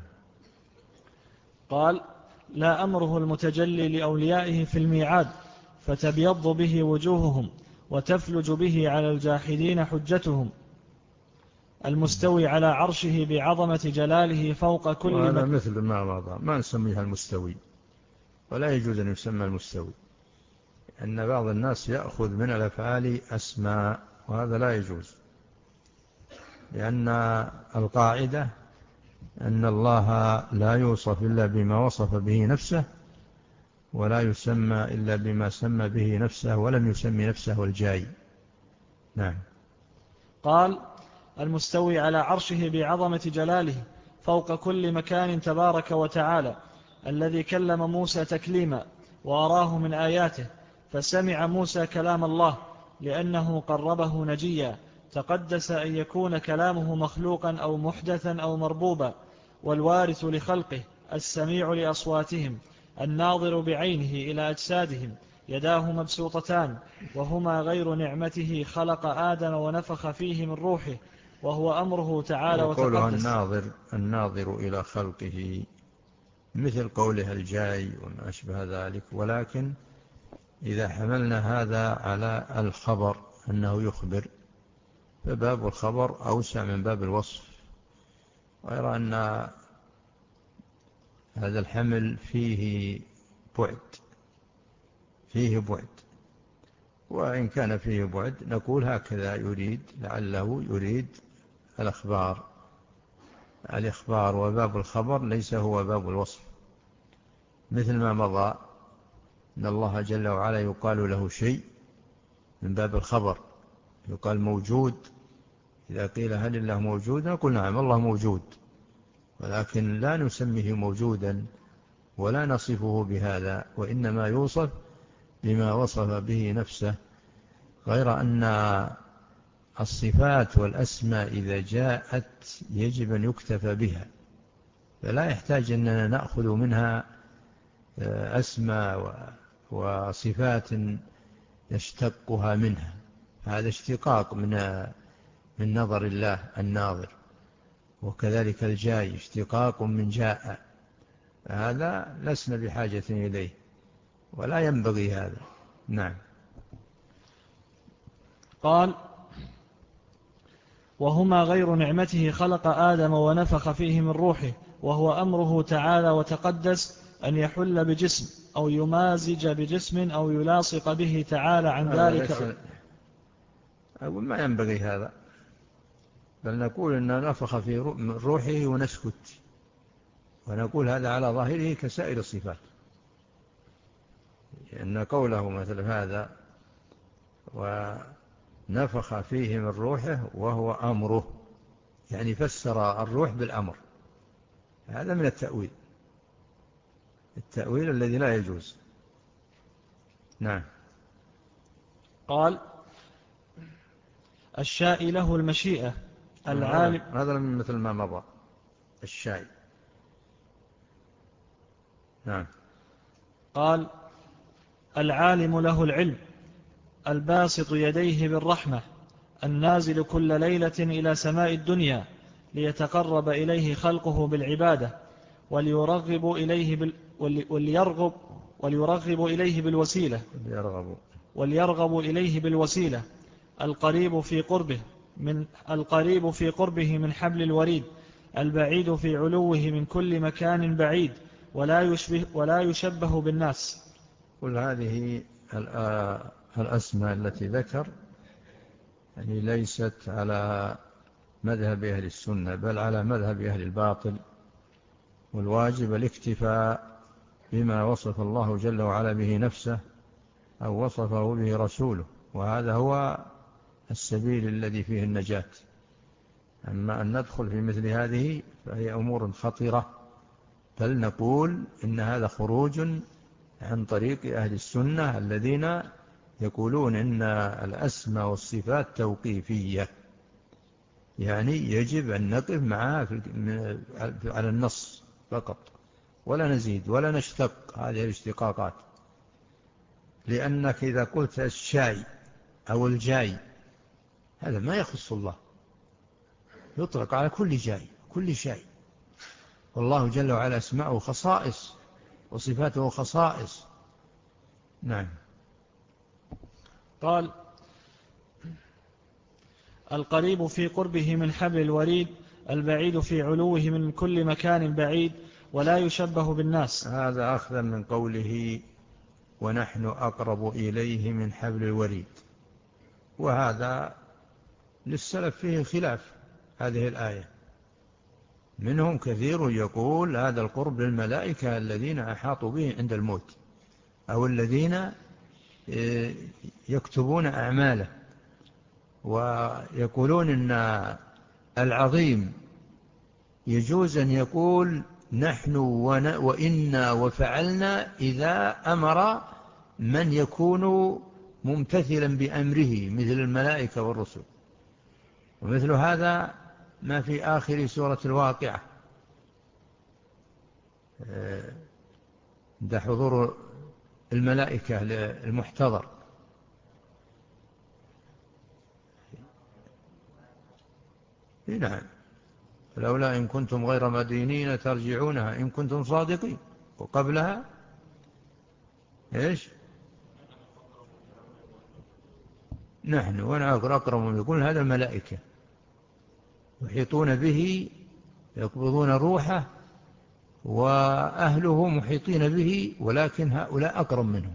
قال: لا أمره المتجلي لأوليائه في الميعاد، فتبيض به وجوههم وتفلج به على الجاحدين حجتهم، المستوي على عرشه بعظمة جلاله فوق كل وهذا مك... مثل ما مضى، ما نسميها المستوي، ولا يجوز أن يسمى المستوي، أن بعض الناس يأخذ من الأفعال أسماء، وهذا لا يجوز، لأن القاعدة أن الله لا يوصف إلا بما وصف به نفسه، ولا يسمى إلا بما سمى به نفسه ولم يسمي نفسه الجاي. نعم. قال: المستوي على عرشه بعظمة جلاله فوق كل مكان تبارك وتعالى، الذي كلم موسى تكليما وأراه من آياته، فسمع موسى كلام الله لأنه قربه نجيا، تقدس أن يكون كلامه مخلوقا أو محدثا أو مربوبا، والوارث لخلقه، السميع لأصواتهم، الناظر بعينه إلى أجسادهم، يداه مبسوطتان، وهما غير نعمته، خلق آدم ونفخ فيه من روحه، وهو أمره تعالى وقولها وتقدس. الناظر الناظر إلى خلقه مثل قولها الجاي وما أشبه ذلك، ولكن إذا حملنا هذا على الخبر أنه يخبر، فباب الخبر أوسع من باب الوصف، غير أن هذا الحمل فيه بعد فيه بعد وإن كان فيه بعد نقول هكذا يريد، لعله يريد الأخبار الإخبار وباب الخبر ليس هو باب الوصف، مثل ما مضى أن الله جل وعلا يقال له شيء من باب الخبر، يقال موجود. إذا قيل هل الله موجود نقول نعم الله موجود، ولكن لا نسميه موجودا ولا نصفه بهذا، وإنما يوصف بما وصف به نفسه، غير أن الصفات والأسماء إذا جاءت يجب أن يكتفى بها، فلا يحتاج أننا نأخذ منها أسماء وصفات يشتقها منها، هذا اشتقاق من من نظر الله الناظر، وكذلك الجاي اشتقاق من جاء، هذا لسنا بحاجة إليه ولا ينبغي هذا. نعم. قال: وهما غير نعمته، خلق آدم ونفخ فيه من روحه، وهو أمره تعالى وتقدس أن يحل بجسم أو يمازج بجسم أو يلاصق به تعالى عن ذلك. أقول ما ينبغي هذا، بل نقول أن نفخ في روحه ونسكت، ونقول هذا على ظاهره كسائر الصفات، لأن قوله مثل هذا ونفخ فيه من روحه وهو أمره، يعني فسر الروح بالأمر، هذا من التأويل التأويل الذي لا يجوز. نعم. قال: الشاء له المشيئة العالم. هذا من مثل ما مضى الشاء. نعم. قال: العالم له العلم، الباسط يديه بالرحمة، النازل كل ليلة إلى سماء الدنيا ليتقرب إليه خلقه بالعبادة، وليرغب إليه بال... وليرغب وليرغب إليه بالوسيلة وليرغب إليه بالوسيلة القريب في قربه من القريب في قربه من حبل الوريد، البعيد في علوه من كل مكان بعيد، ولا يشبه ولا يشبه بالناس. كل هذه الأسماء التي ذكر يعني ليست على مذهب أهل السنة، بل على مذهب أهل الباطل، والواجب الاكتفاء بما وصف الله جل وعلا به نفسه أو وصفه به رسوله، وهذا هو السبيل الذي فيه النجاة. أما أن ندخل في مثل هذه فهي أمور خطيرة، بل نقول إن هذا خروج عن طريق أهل السنة الذين يقولون إن الأسماء والصفات توقيفية، يعني يجب أن نقف معها على النص فقط، ولا نزيد ولا نشتق هذه الاشتقاقات، لأنك إذا قلت الشاي أو الجاي هذا ما يخص الله، يطلق على كل جاي كل شيء، والله جل وعلا اسماءه خصائص وصفاته خصائص. نعم. قال: القريب في قربه من حبل الوريد، البعيد في علوه من كل مكان بعيد، ولا يشبه بالناس. هذا أخذا من قوله ونحن أقرب إليه من حبل الوريد، وهذا للسلف فيه خلاف هذه الآية. منهم كثير يقول هذا القرب للملائكة الذين أحاطوا به عند الموت، أو الذين يكتبون أعماله، ويقولون إن العظيم يجوز أن يقول نحن وإنا وفعلنا إذا أمر من يكون ممتثلا بأمره مثل الملائكة والرسل. ومثل هذا ما في آخر سورة الواقعة ده حضور الملائكة المحتضر. نعم، لولا إن كنتم غير مدينين ترجعونها إن كنتم صادقين. وقبلها إيش؟ نحن وأنا أقرب، يقول هذا الملائكة يحيطون به يقبضون روحه وأهله محيطين به، ولكن هؤلاء أقرب منهم.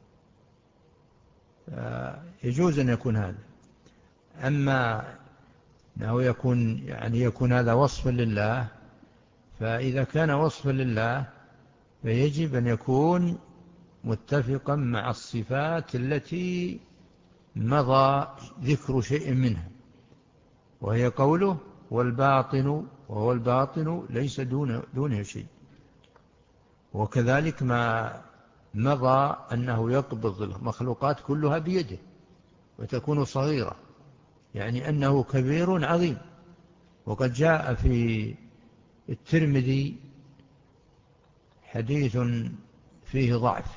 يجوز أن يكون هذا. أما أنه يكون يعني يكون هذا وصفا لله، فإذا كان وصفا لله فيجب أن يكون متفقا مع الصفات التي مضى ذكر شيء منها، وهي قوله والباطن، وهو الباطن ليس دونه, دونه شيء. وكذلك ما مضى أنه يقبض المخلوقات كلها بيده وتكون صغيرة، يعني أنه كبير عظيم. وقد جاء في الترمذي حديث فيه ضعف،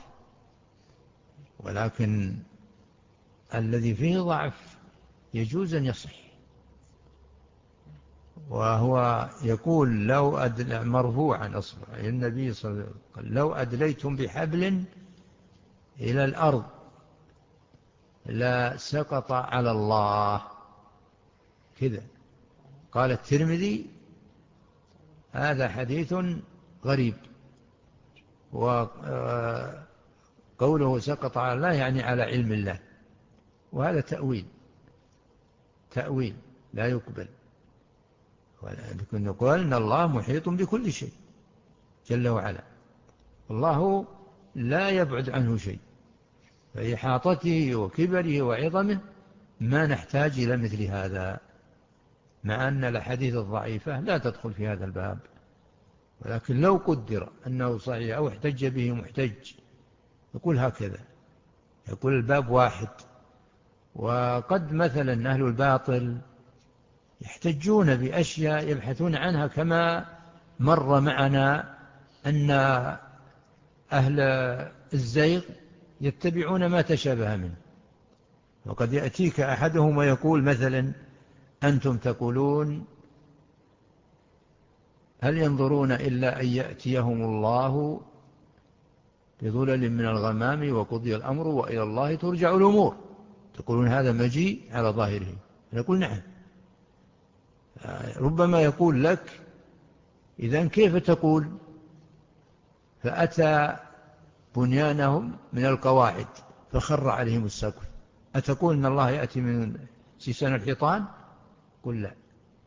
ولكن الذي فيه ضعف يجوز أن يصح. وهو يقول لو أدل مرفوعا أصبح النبي صلى الله عليه وسلم لو أدليتم بحبل إلى الأرض لا سقط على الله كذا. قال الترمذي هذا حديث غريب، وقوله سقط على الله يعني على علم الله، وهذا تأويل تأويل لا يقبل. ولكن نقول أن الله محيط بكل شيء جل وعلا، الله لا يبعد عنه شيء، فإحاطته وكبره وعظمه ما نحتاج إلى مثل هذا، مع أن الأحاديث الضعيفة لا تدخل في هذا الباب. ولكن لو قدر أنه صحيح أو احتج به محتج يقول هكذا، يقول الباب واحد. وقد مثلا أهل الباطل يحتجون بأشياء يبحثون عنها، كما مر معنا أن أهل الزيغ يتبعون ما تشابه منه. وقد يأتيك أحدهم ويقول مثلا أنتم تقولون هل ينظرون إلا أن يأتيهم الله بظلل من الغمام وقضي الأمر وإلى الله ترجع الأمور. تقولون هذا مجيء على ظاهره، نقول نعم. ربما يقول لك إذن كيف تقول؟ فأتى بنيانهم من القواعد فخر عليهم السقف، أتقول أن الله يأتي من سيسان الحيطان؟ قل لا،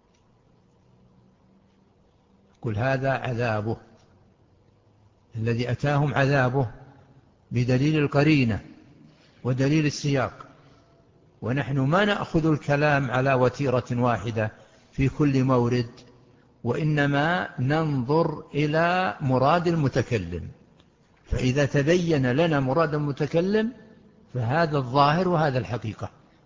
قل هذا عذابه الذي أتاهم عذابه بدليل القرينة ودليل السياق. ونحن ما نأخذ الكلام على وتيرة واحدة في كل مورد، وإنما ننظر إلى مراد المتكلم، فإذا تبين لنا مراد المتكلم فهذا الظاهر وهذا الحقيقة.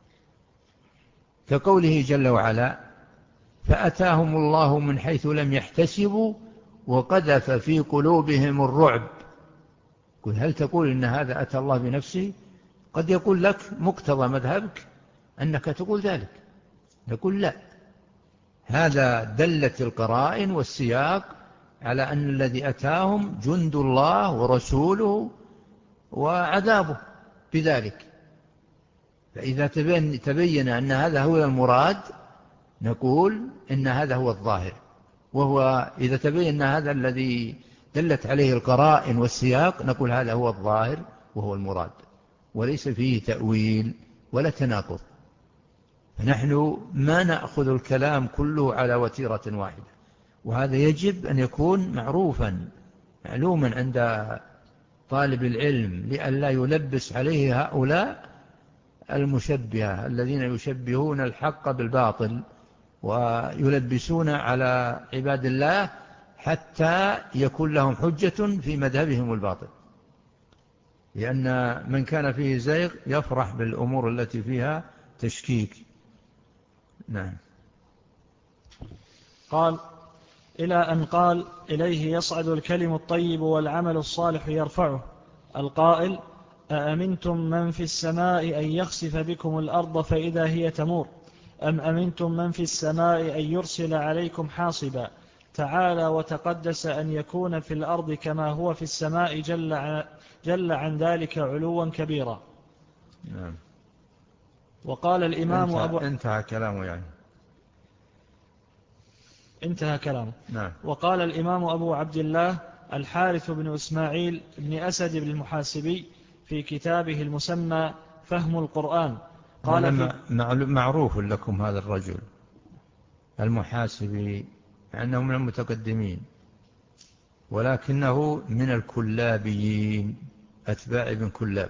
كقوله جل وعلا فأتاهم الله من حيث لم يحتسبوا وقذف في قلوبهم الرعب. قل هل تقول إن هذا أتى الله بنفسه؟ قد يقول لك مقتضى مذهبك أنك تقول ذلك، نقول لا، هذا دلت القرائن والسياق على أن الذي أتاهم جند الله ورسوله وعذابه بذلك. فإذا تبين أن هذا هو المراد نقول إن هذا هو الظاهر. وهو إذا تبين أن هذا الذي دلت عليه القرائن والسياق نقول هذا هو الظاهر وهو المراد، وليس فيه تأويل ولا تناقض. فنحن ما نأخذ الكلام كله على وتيرة واحدة، وهذا يجب أن يكون معروفا معلوما عند طالب العلم لئلا يلبس عليه هؤلاء المشبهة الذين يشبهون الحق بالباطل ويلبسون على عباد الله حتى يكون لهم حجة في مذهبهم الباطل، لأن من كان فيه زيغ يفرح بالأمور التي فيها تشكيك. نعم. قال: إلى أن قال: إليه يصعد الكلم الطيب والعمل الصالح يرفعه. القائل: أأمنتم من في السماء أن يخسف بكم الأرض فإذا هي تمور، أم أمنتم من في السماء أن يرسل عليكم حاصبا. تعالى وتقدس أن يكون في الأرض كما هو في السماء، جل عن, جل عن ذلك علوا كبيرا. نعم. وقال الإمام انتهى, أبو انتهى كلامه يعني انتهى كلامه. نعم. وقال الإمام أبو عبد الله الحارث بن إسماعيل بن أسد بن المحاسبي في كتابه المسمى فهم القرآن، قال في معروف لكم هذا الرجل المحاسبي أنه من المتقدمين، ولكنه من الكلابيين، أتباع ابن كلاب،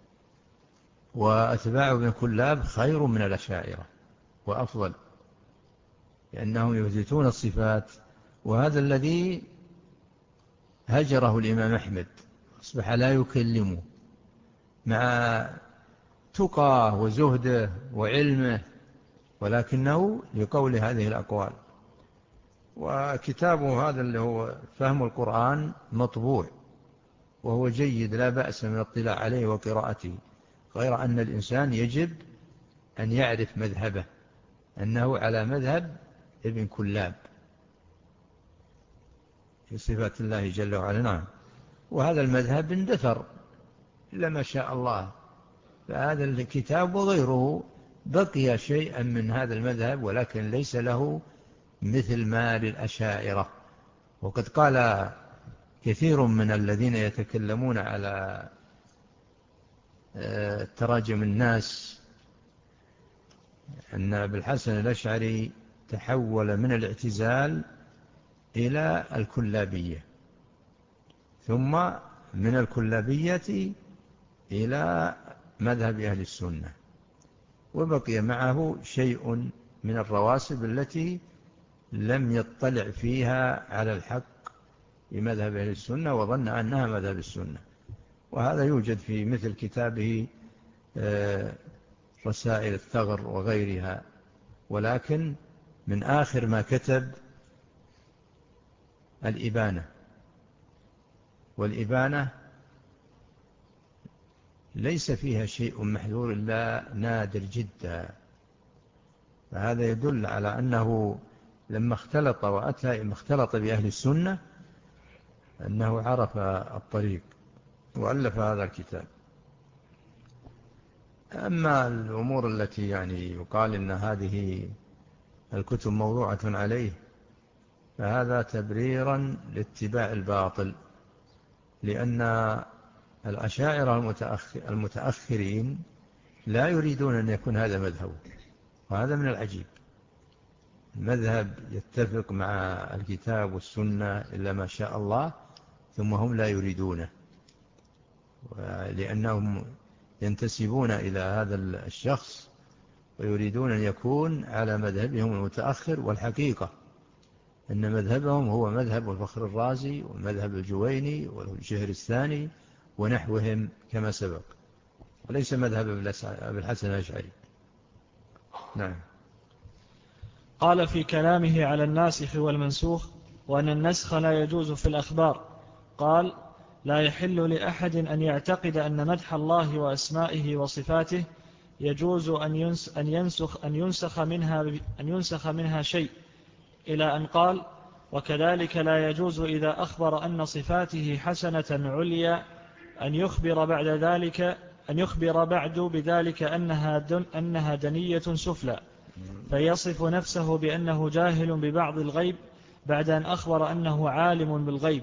وأتباع ابن كلاب خير من الأشاعرة وأفضل، لأنهم يثبتون الصفات، وهذا الذي هجره الإمام أحمد، أصبح لا يكلمه مع تقاه وزهده وعلمه، ولكنه لقول هذه الأقوال. وكتابه هذا اللي هو فهم القرآن مطبوع، وهو جيد لا بأس من الاطلاع عليه وقراءته، غير أن الإنسان يجب أن يعرف مذهبه أنه على مذهب ابن كلاب في صفات الله جل وعلا. نعم. وهذا المذهب اندثر إلا ما شاء الله، فهذا الكتاب وغيره بقي شيئا من هذا المذهب، ولكن ليس له مثل ما للأشاعرة. وقد قال كثير من الذين يتكلمون على تراجم الناس أن أبي الحسن الأشعري تحول من الاعتزال إلى الكلابية، ثم من الكلابية إلى مذهب أهل السنة، وبقي معه شيء من الرواسب التي لم يطلع فيها على الحق بمذهب أهل السنة وظن أنها مذهب السنة. وهذا يوجد في مثل كتابه رسائل الثغر وغيرها، ولكن من آخر ما كتب الإبانة، والإبانة ليس فيها شيء محذور إلا نادر جدا، فهذا يدل على أنه لما اختلط وأتى اختلط بأهل السنة أنه عرف الطريق وألف هذا الكتاب. أما الأمور التي يعني يقال إن هذه الكتب موضوعة عليه، فهذا تبريرا لاتباع الباطل، لأن الأشاعرة المتأخرين لا يريدون أن يكون هذا مذهب، وهذا من العجيب. المذهب يتفق مع الكتاب والسنة إلا ما شاء الله، ثم هم لا يريدونه، لأنهم ينتسبون إلى هذا الشخص ويريدون أن يكون على مذهبهم المتأخر، والحقيقة أن مذهبهم هو مذهب الفخر الرازي ومذهب الجويني والشهر الثاني ونحوهم كما سبق، وليس مذهب أبي الحسن الأشعري. نعم. قال في كلامه على الناسخ والمنسوخ وأن النسخ لا يجوز في الأخبار، قال: لا يحل لأحد أن يعتقد أن مدح الله وأسمائه وصفاته يجوز أن ينسخ, أن ينسخ, منها, أن ينسخ منها شيء، إلى أن قال: وكذلك لا يجوز إذا أخبر أن صفاته حسنة عليا أن يخبر بعد ذلك أن يخبر بعد بذلك أنها, دن أنها دنية سفلى، فيصف نفسه بأنه جاهل ببعض الغيب بعد أن أخبر أنه عالم بالغيب،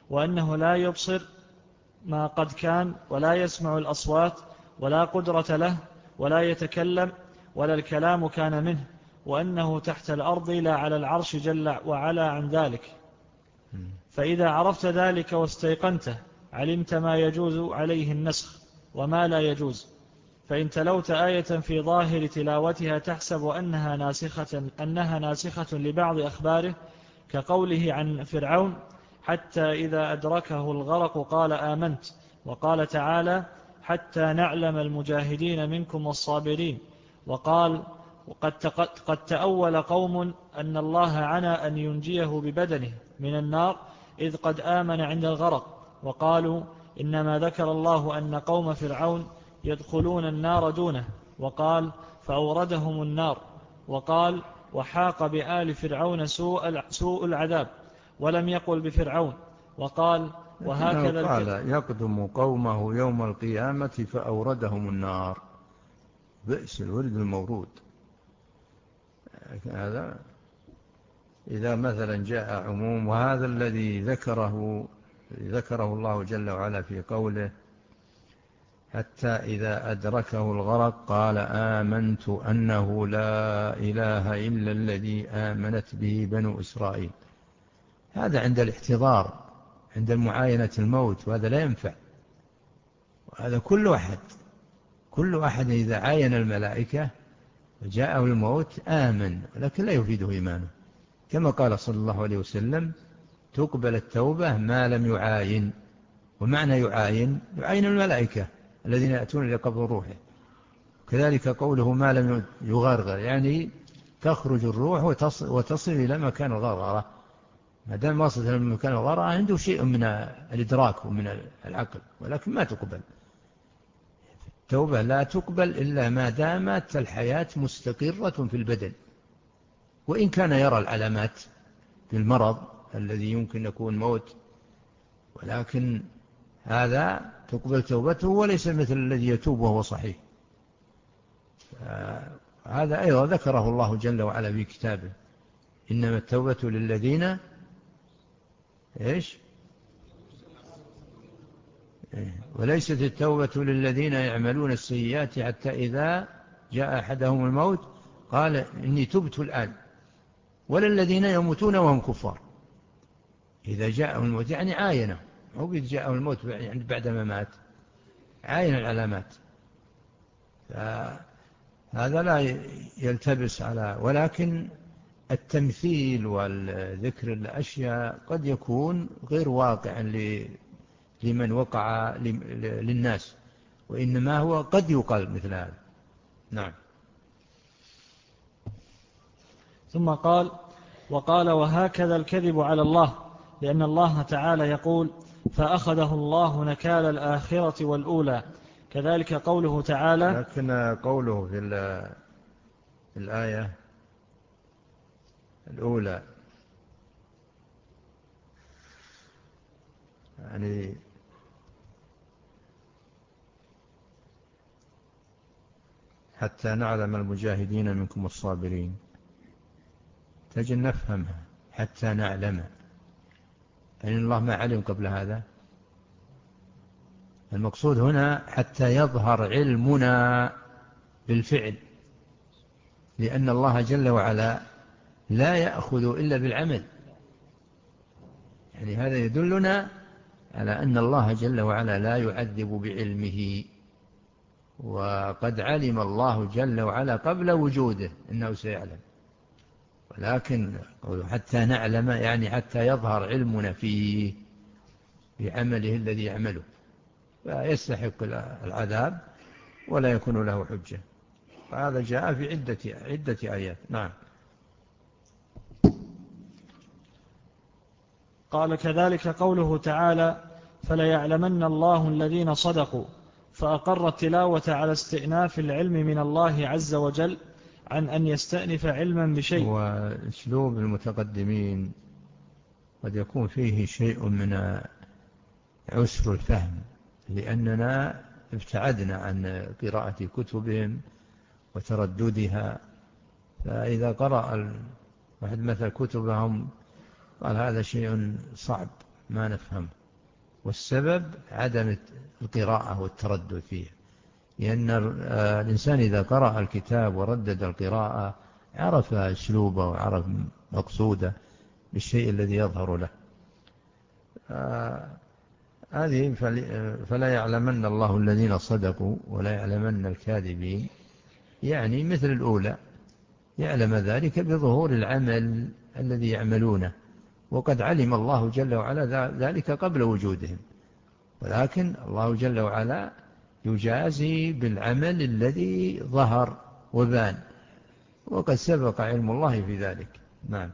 وأنه لا يبصر ما قد كان ولا يسمع الأصوات ولا قدرة له ولا يتكلم ولا الكلام كان منه، وأنه تحت الأرض لا على العرش جل وعلا عن ذلك. فإذا عرفت ذلك واستيقنته علمت ما يجوز عليه النسخ وما لا يجوز. فإن تلوت آية في ظاهر تلاوتها تحسب أنها ناسخة, أنها ناسخة لبعض أخباره، كقوله عن فرعون حتى إذا أدركه الغرق قال آمنت، وقال تعالى حتى نعلم المجاهدين منكم والصابرين، وقال وقد قد تأول قوم أن الله عنى أن ينجيه ببدنه من النار إذ قد آمن عند الغرق، وقالوا إنما ذكر الله أن قوم فرعون يدخلون النار دونه، وقال فأوردهم النار، وقال وحاق بآل فرعون سوء سوء العذاب، ولم يقل بفرعون، وقال وهكذا قال يقدم قومه يوم القيامة فأوردهم النار. بئس الورد المورود. هذا إذا مثلا جاء عموم، وهذا الذي ذكره ذكره الله جل وعلا في قوله حتى إذا أدركه الغرق قال آمنت أنه لا إله إلا الذي آمنت به بنو إسرائيل. هذا عند الاحتضار، عند المعاينة الموت، وهذا لا ينفع. وهذا كل أحد كل أحد إذا عاين الملائكة وجاءه الموت آمن، لكن لا يفيده إيمانه، كما قال صلى الله عليه وسلم تقبل التوبة ما لم يعاين. ومعنى يعاين يعاين الملائكة الذين يأتون لقبض روحه. كذلك قوله ما لم يغرغر، يعني تخرج الروح وتصل, وتصل إلى مكان الغرغرة. ما دام وصلت إلى مكان الغرغرة عنده شيء من الإدراك ومن العقل، ولكن ما تقبل. التوبة لا تقبل إلا ما دامت الحياة مستقرة في البدن، وإن كان يرى العلامات في المرض الذي يمكن يكون موت، ولكن هذا تقبل توبته وليس مثل الذي يتوب وهو صحيح. هذا أيضا ذكره الله جل وعلا في كتابه إنما التوبة للذين إيش وليست التوبة للذين يعملون السيئات حتى إذا جاء أحدهم الموت قال إني تبت الآن، ولا الذين يموتون وهم كفار. إذا جاءهم الموت يعني عاينه، هو إذا جاءه الموت يعني بعدما مات عاين العلامات. هذا لا يلتبس على، ولكن التمثيل والذكر الأشياء قد يكون غير واقع لمن وقع للناس، وإنما هو قد يقال مثل هذا. نعم. ثم قال وقال وهكذا الكذب على الله، لأن الله تعالى يقول فأخذه الله نكال الآخرة والأولى. كذلك قوله تعالى، لكن قوله في الآية الأولى يعني حتى نعلم المجاهدين منكم الصابرين، تجد نفهمها حتى نعلم، يعني الله ما علم قبل هذا. المقصود هنا حتى يظهر علمنا بالفعل، لأن الله جل وعلا لا يأخذ إلا بالعمل. يعني هذا يدلنا على أن الله جل وعلا لا يعذب بعلمه، وقد علم الله جل وعلا قبل وجوده أنه سيعلم، ولكن حتى نعلم يعني حتى يظهر علمنا فيه بعمله الذي يعمله، فيستحق العذاب ولا يكون له حجة. وهذا جاء في عدة, عدة آيات. نعم. قال كذلك قوله تعالى فليعلمن الله الذين صدقوا، فأقر التلاوة على استئناف العلم من الله عز وجل عن أن يستأنف علما بشيء. وأسلوب المتقدمين قد يكون فيه شيء من عسر الفهم، لأننا ابتعدنا عن قراءة كتبهم وترددها، فإذا قرأ واحد مثل كتبهم قال هذا شيء صعب ما نفهم، والسبب عدم القراءة والتردد فيه، لأن الإنسان إذا قرأ الكتاب وردد القراءة عرف أسلوبه وعرف مقصوده بالشيء الذي يظهر له. هذه فلا يعلمن الله الذين صدقوا ولا يعلمن الكاذبين، يعني مثل الأولى يعلم ذلك بظهور العمل الذي يعملونه، وقد علم الله جل وعلا ذلك قبل وجودهم، ولكن الله جل وعلا يجازي بالعمل الذي ظهر وبان، وقد سبق علم الله في ذلك. نعم.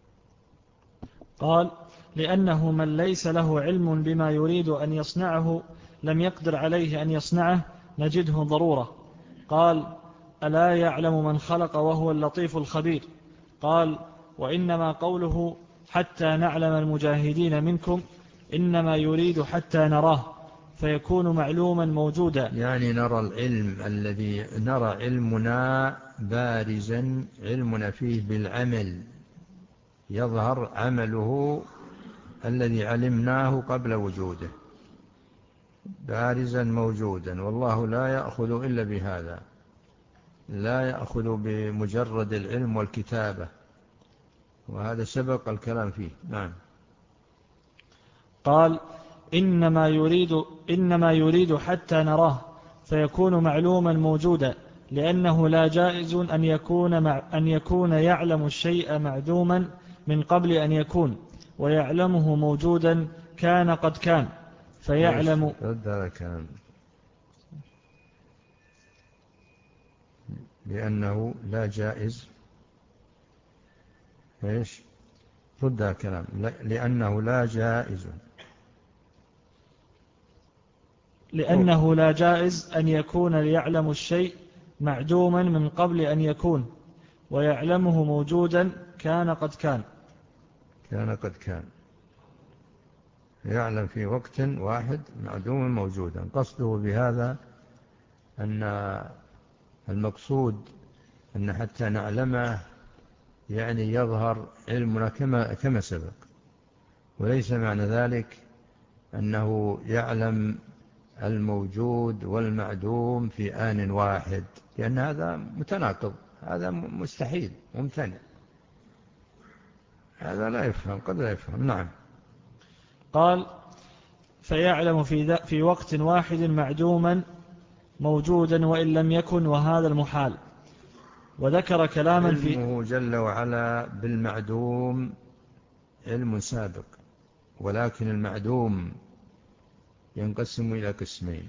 قال: لأنه من ليس له علم بما يريد أن يصنعه لم يقدر عليه أن يصنعه نجده ضرورة. قال: ألا يعلم من خلق وهو اللطيف الخبير. قال: وإنما قوله حتى نعلم المجاهدين منكم إنما يريد حتى نراه فيكون معلوما موجودا، يعني نرى العلم الذي نرى علمنا بارزا، علمنا فيه بالعمل، يظهر عمله الذي علمناه قبل وجوده بارزا موجودا، والله لا يأخذ إلا بهذا، لا يأخذ بمجرد العلم والكتابة، وهذا سبق الكلام فيه. نعم. قال: إنما يريد, إنما يريد حتى نراه فيكون معلوما موجودا، لأنه لا جائز أن يكون, مع أن يكون يعلم الشيء معدوما من قبل أن يكون، ويعلمه موجودا كان قد كان فيعلم. رد هذا الكلام لأنه لا جائز. إيش؟ رد هذا الكلام لأنه لا جائز لأنه لا جائز أن يكون ليعلم الشيء معدوما من قبل أن يكون، ويعلمه موجودا كان قد كان. كان قد كان يعلم في وقت واحد معدوما موجودا. قصده بهذا أن المقصود أن حتى نعلمه يعني يظهر علمنا كما كما سبق، وليس معنى ذلك أنه يعلم الموجود والمعدوم في آن واحد، لأن هذا متناقض، هذا مستحيل ممتنع، هذا لا يفهم، قد لا يفهم. نعم. قال: فيعلم في, في وقت واحد معدوما موجودا وإن لم يكن، وهذا المحال. وذكر كلاما في علمه جل وعلا بالمعدوم علم سابق، ولكن المعدوم ينقسم إلى قسمين: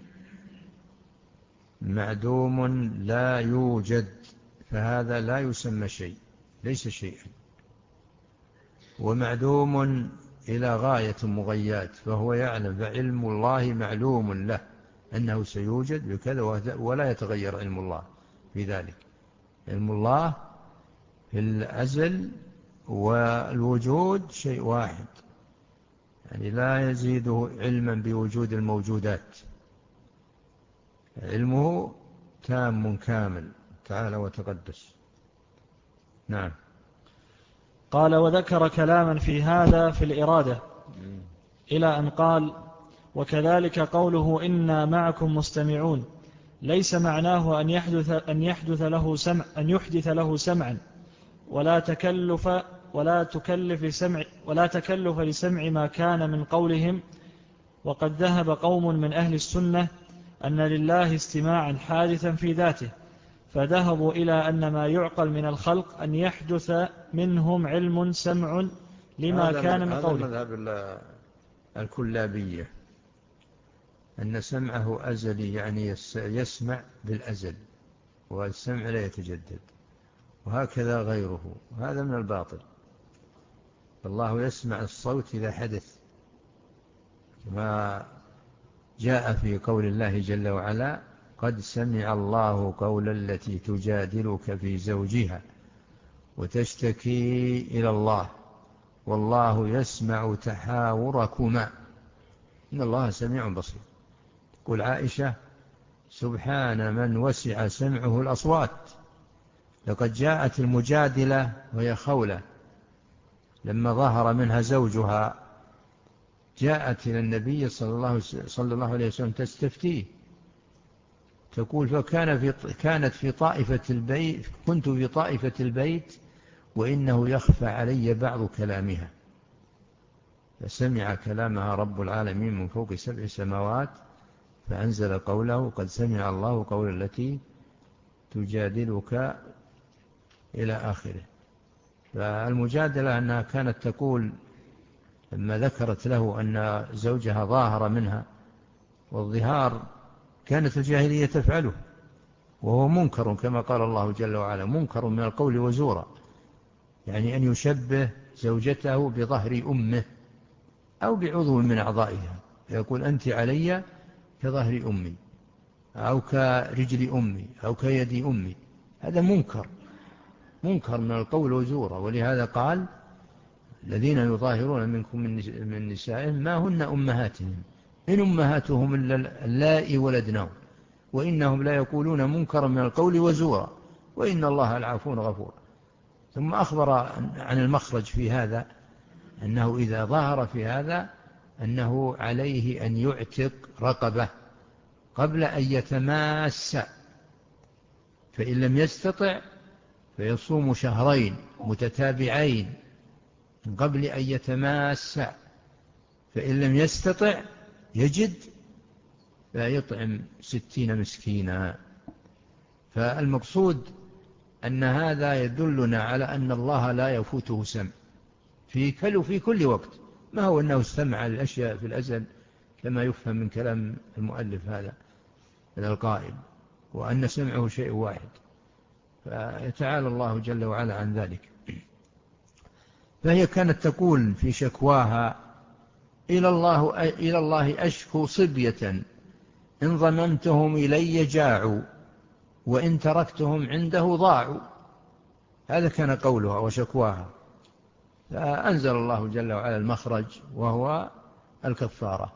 معدوم لا يوجد فهذا لا يسمى شيء، ليس شيئا، ومعدوم إلى غاية مغيات فهو يعلم، فعلم الله معلوم له أنه سيوجد بكذا ولا يتغير علم الله في ذلك. علم الله في الأزل والوجود شيء واحد، يعني لا يزيده علما بوجود الموجودات، علمه تام كامل تعالى وتقدس. نعم. قال: وذكر كلاما في هذا في الإرادة إلى أن قال: وكذلك قوله إنا معكم مستمعون ليس معناه أن يحدث, أن يحدث له سمع أن يحدث له سمعا ولا تكلف ولا تكلف لسمع ولا تكلف لسمع ما كان من قولهم. وقد ذهب قوم من أهل السنة أن لله استماعا حادثا في ذاته، فذهبوا إلى أن ما يعقل من الخلق أن يحدث منهم علم سمع لما كان من قوله. هذا مذهب الكلابية، أن سمعه أزلي، يعني يسمع بالأزل والسمع لا يتجدد، وهكذا غيره، هذا من الباطل. الله يسمع الصوت إذا حدث، ما جاء في قول الله جل وعلا: قد سمع الله قول التي تجادلك في زوجها وتشتكي إلى الله والله يسمع تحاوركما إن الله سميع بصير. قل عائشة: سبحان من وسع سمعه الأصوات. لقد جاءت المجادلة وهي خولة لما ظهر منها زوجها جاءت إلى النبي صلى الله, صلى الله عليه وسلم تستفتيه، تقول فكان في كانت في طائفة البيت كنت في طائفة البيت وإنه يخفى علي بعض كلامها، فسمع كلامها رب العالمين من فوق سبع سماوات فأنزل قوله قد سمع الله قول التي تجادلك إلى آخره. فالمجادلة أنها كانت تقول لما ذكرت له أن زوجها ظاهر منها، والظهار كانت الجاهلية تفعله وهو منكر كما قال الله جل وعلا، منكر من القول وزورا، يعني أن يشبه زوجته بظهر أمه أو بعضو من أعضائها، يقول أنت علي كظهر أمي أو كرجل أمي أو كيد أمي، هذا منكر منكر من القول وزورا. ولهذا قال الذين يظاهرون منكم من نسائهم ما هن أمهاتهم إن أمهاتهم إلا اللائي ولدنهم وإنهم لا يقولون منكرا من القول وزورا وإن الله العفو غفور. ثم أخبر عن المخرج في هذا أنه إذا ظهر في هذا أنه عليه أن يعتق رقبة قبل أن يتماس، فإن لم يستطع فيصوم شهرين متتابعين قبل أن يتماس، فإن لم يستطع يجد فيطعم ستين مسكينا. فالمقصود أن هذا يدلنا على أن الله لا يفوته سمع في كل في كل وقت، ما هو أنه استمع الأشياء في الأزل كما يفهم من كلام المؤلف هذا من القائل، وأن سمعه شيء واحد، فيتعالى الله جل وعلا عن ذلك. فهي كانت تقول في شكواها إلى الله, إلى الله أشكو صبية إن ضممتهم إلي جاعوا وإن تركتهم عنده ضاعوا، هذا كان قولها وشكواها. فأنزل الله جل وعلا المخرج وهو الكفارة،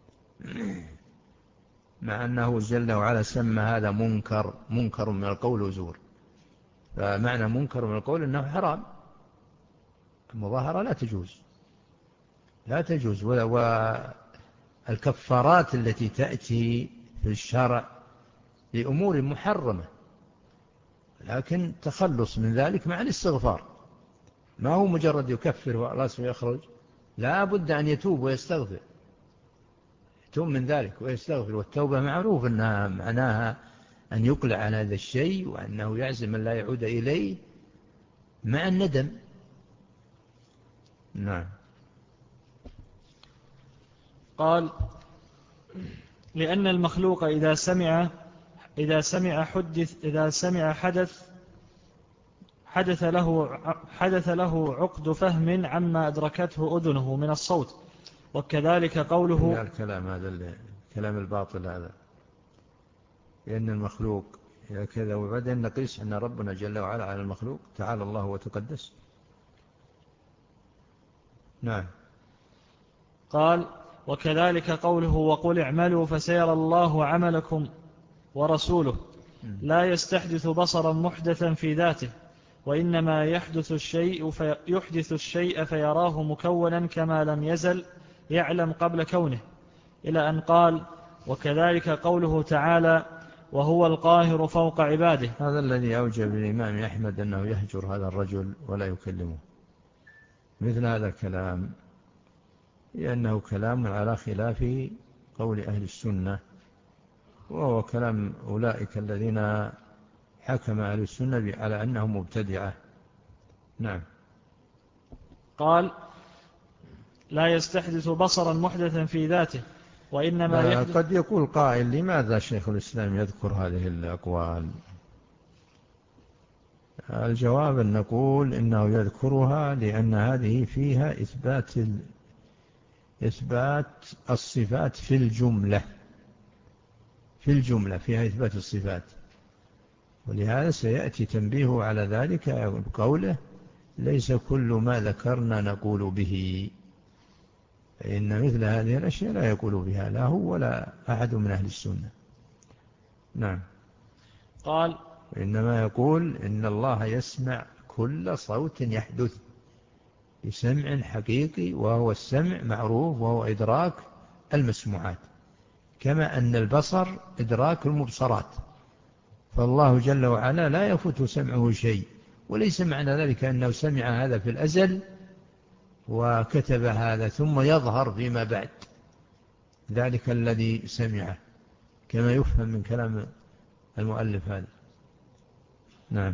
مع أنه جل وعلا سمى هذا منكر منكر من القول وزور. فمعنى منكر من القول أنه حرام، المظاهرة لا تجوز لا تجوز والكفارات التي تأتي في الشرع لأمور محرمة، لكن تخلص من ذلك مع الاستغفار، ما هو مجرد يكفر ورأسه ويخرج، لا بد أن يتوب ويستغفر، يتوب من ذلك ويستغفر. والتوبة معروف أنها معناها أن يقلع عن هذا الشيء وأنه يعزم أن لا يعود إليه مع الندم. نعم. قال لأن المخلوق إذا سمع إذا سمع حدث إذا سمع حدث حدث له حدث له عقد فهم عما أدركته أذنه من الصوت، وكذلك قوله الكلام هذا الكلام الباطل هذا، لأن المخلوق إذا كذا. وبعدين نقيس أن ربنا جل وعلا على المخلوق، تعالى الله وتقدس. نعم. قال وكذلك قوله وقل اعملوا فسيرى الله عملكم ورسوله لا يستحدث بصرا محدثا في ذاته، وإنما يحدث الشيء في يحدث الشيء فيراه مكونا كما لم يزل يعلم قبل كونه، إلى أن قال وكذلك قوله تعالى وهو القاهر فوق عباده. هذا الذي أوجب الإمام أحمد أنه يهجر هذا الرجل ولا يكلمه مثل هذا الكلام، لأنه كلام على خلاف قول أهل السنة، وهو كلام أولئك الذين حكم أهل السنة على أنهم مبتدعة. نعم. قال لا يستحدث بصرا محدثا في ذاته، وإنما يحدث. قد يقول قائل لماذا شيخ الإسلام يذكر هذه الأقوال؟ الجواب أن نقول إنه يذكرها لأن هذه فيها إثبات إثبات الصفات في الجملة في الجملة فيها إثبات الصفات، ولهذا سيأتي تنبيه على ذلك بقوله ليس كل ما ذكرنا نقول به، فإن مثل هذه الأشياء لا يقول بها لا هو ولا أحد من أهل السنة. نعم. قال إنما يقول إن الله يسمع كل صوت يحدث، بسمع حقيقي، وهو السمع معروف وهو إدراك المسموعات، كما أن البصر إدراك المبصرات. فالله جل وعلا لا يفوت سمعه شيء، وليس معنى ذلك أنه سمع هذا في الأزل وكتب هذا ثم يظهر فيما بعد ذلك الذي سمعه، كما يفهم من كلام المؤلف هذا. نعم.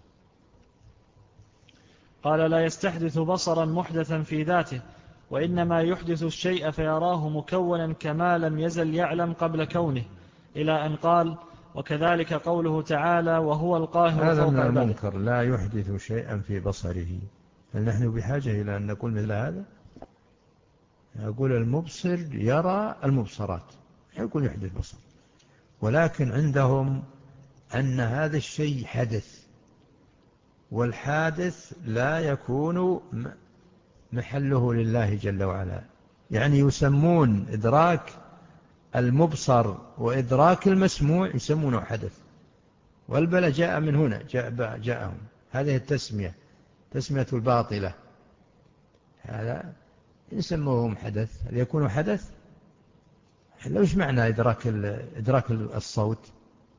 قال: لا يستحدث بصرا محدثا في ذاته، وإنما يحدث الشيء فيراه مكونا كما لم يزل يعلم قبل كونه، إلى أن قال: وكذلك قوله تعالى: وهو القاهر هذا فوق من عباده. المنكر، لا يحدث شيئا في بصره. هل نحن بحاجة إلى أن نقول مثل هذا؟ يقول المبصر يرى المبصرات، يقول يحدث بصر، ولكن عندهم أن هذا الشيء حدث، والحادث لا يكون محله لله جل وعلا. يعني يسمون إدراك المبصر وإدراك المسموع يسمونه حدث، والبلى جاء من هنا، جاء جاءهم هذه التسمية، تسمية الباطلة، هذا يسموهم حدث. هل يكون حدث؟ لوش معنى إدراك إدراك الصوت؟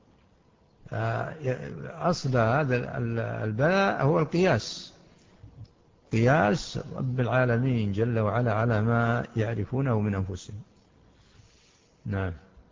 أصل هذا البلاء هو القياس، قياس رب العالمين جل وعلا على ما يعرفونه من أنفسهم. نعم.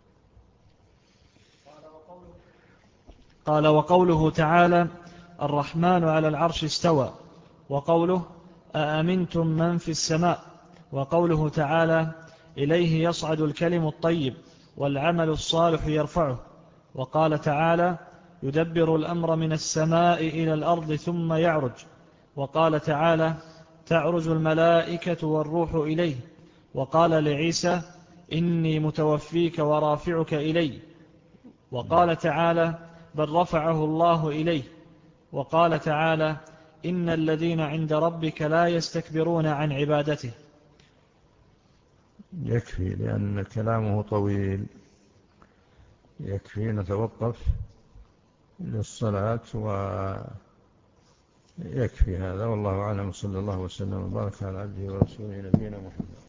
قال: وقوله تعالى: الرحمن على العرش استوى، وقوله: أأمنتم من في السماء، وقوله تعالى: إليه يصعد الكلم الطيب والعمل الصالح يرفعه، وقال تعالى: يدبر الأمر من السماء إلى الأرض ثم يعرج، وقال تعالى: تعرج الملائكة والروح إليه، وقال لعيسى: إني متوفيك ورافعك إلي، وقال تعالى: بل رفعه الله إليه، وقال تعالى: إن الذين عند ربك لا يستكبرون عن عبادته. يكفي لأن كلامه طويل، يكفي نتوقف للصلاة ويكفي هذا، والله أعلم. صلى الله وسلم وبارك على عبده ورسوله نبينا محمد.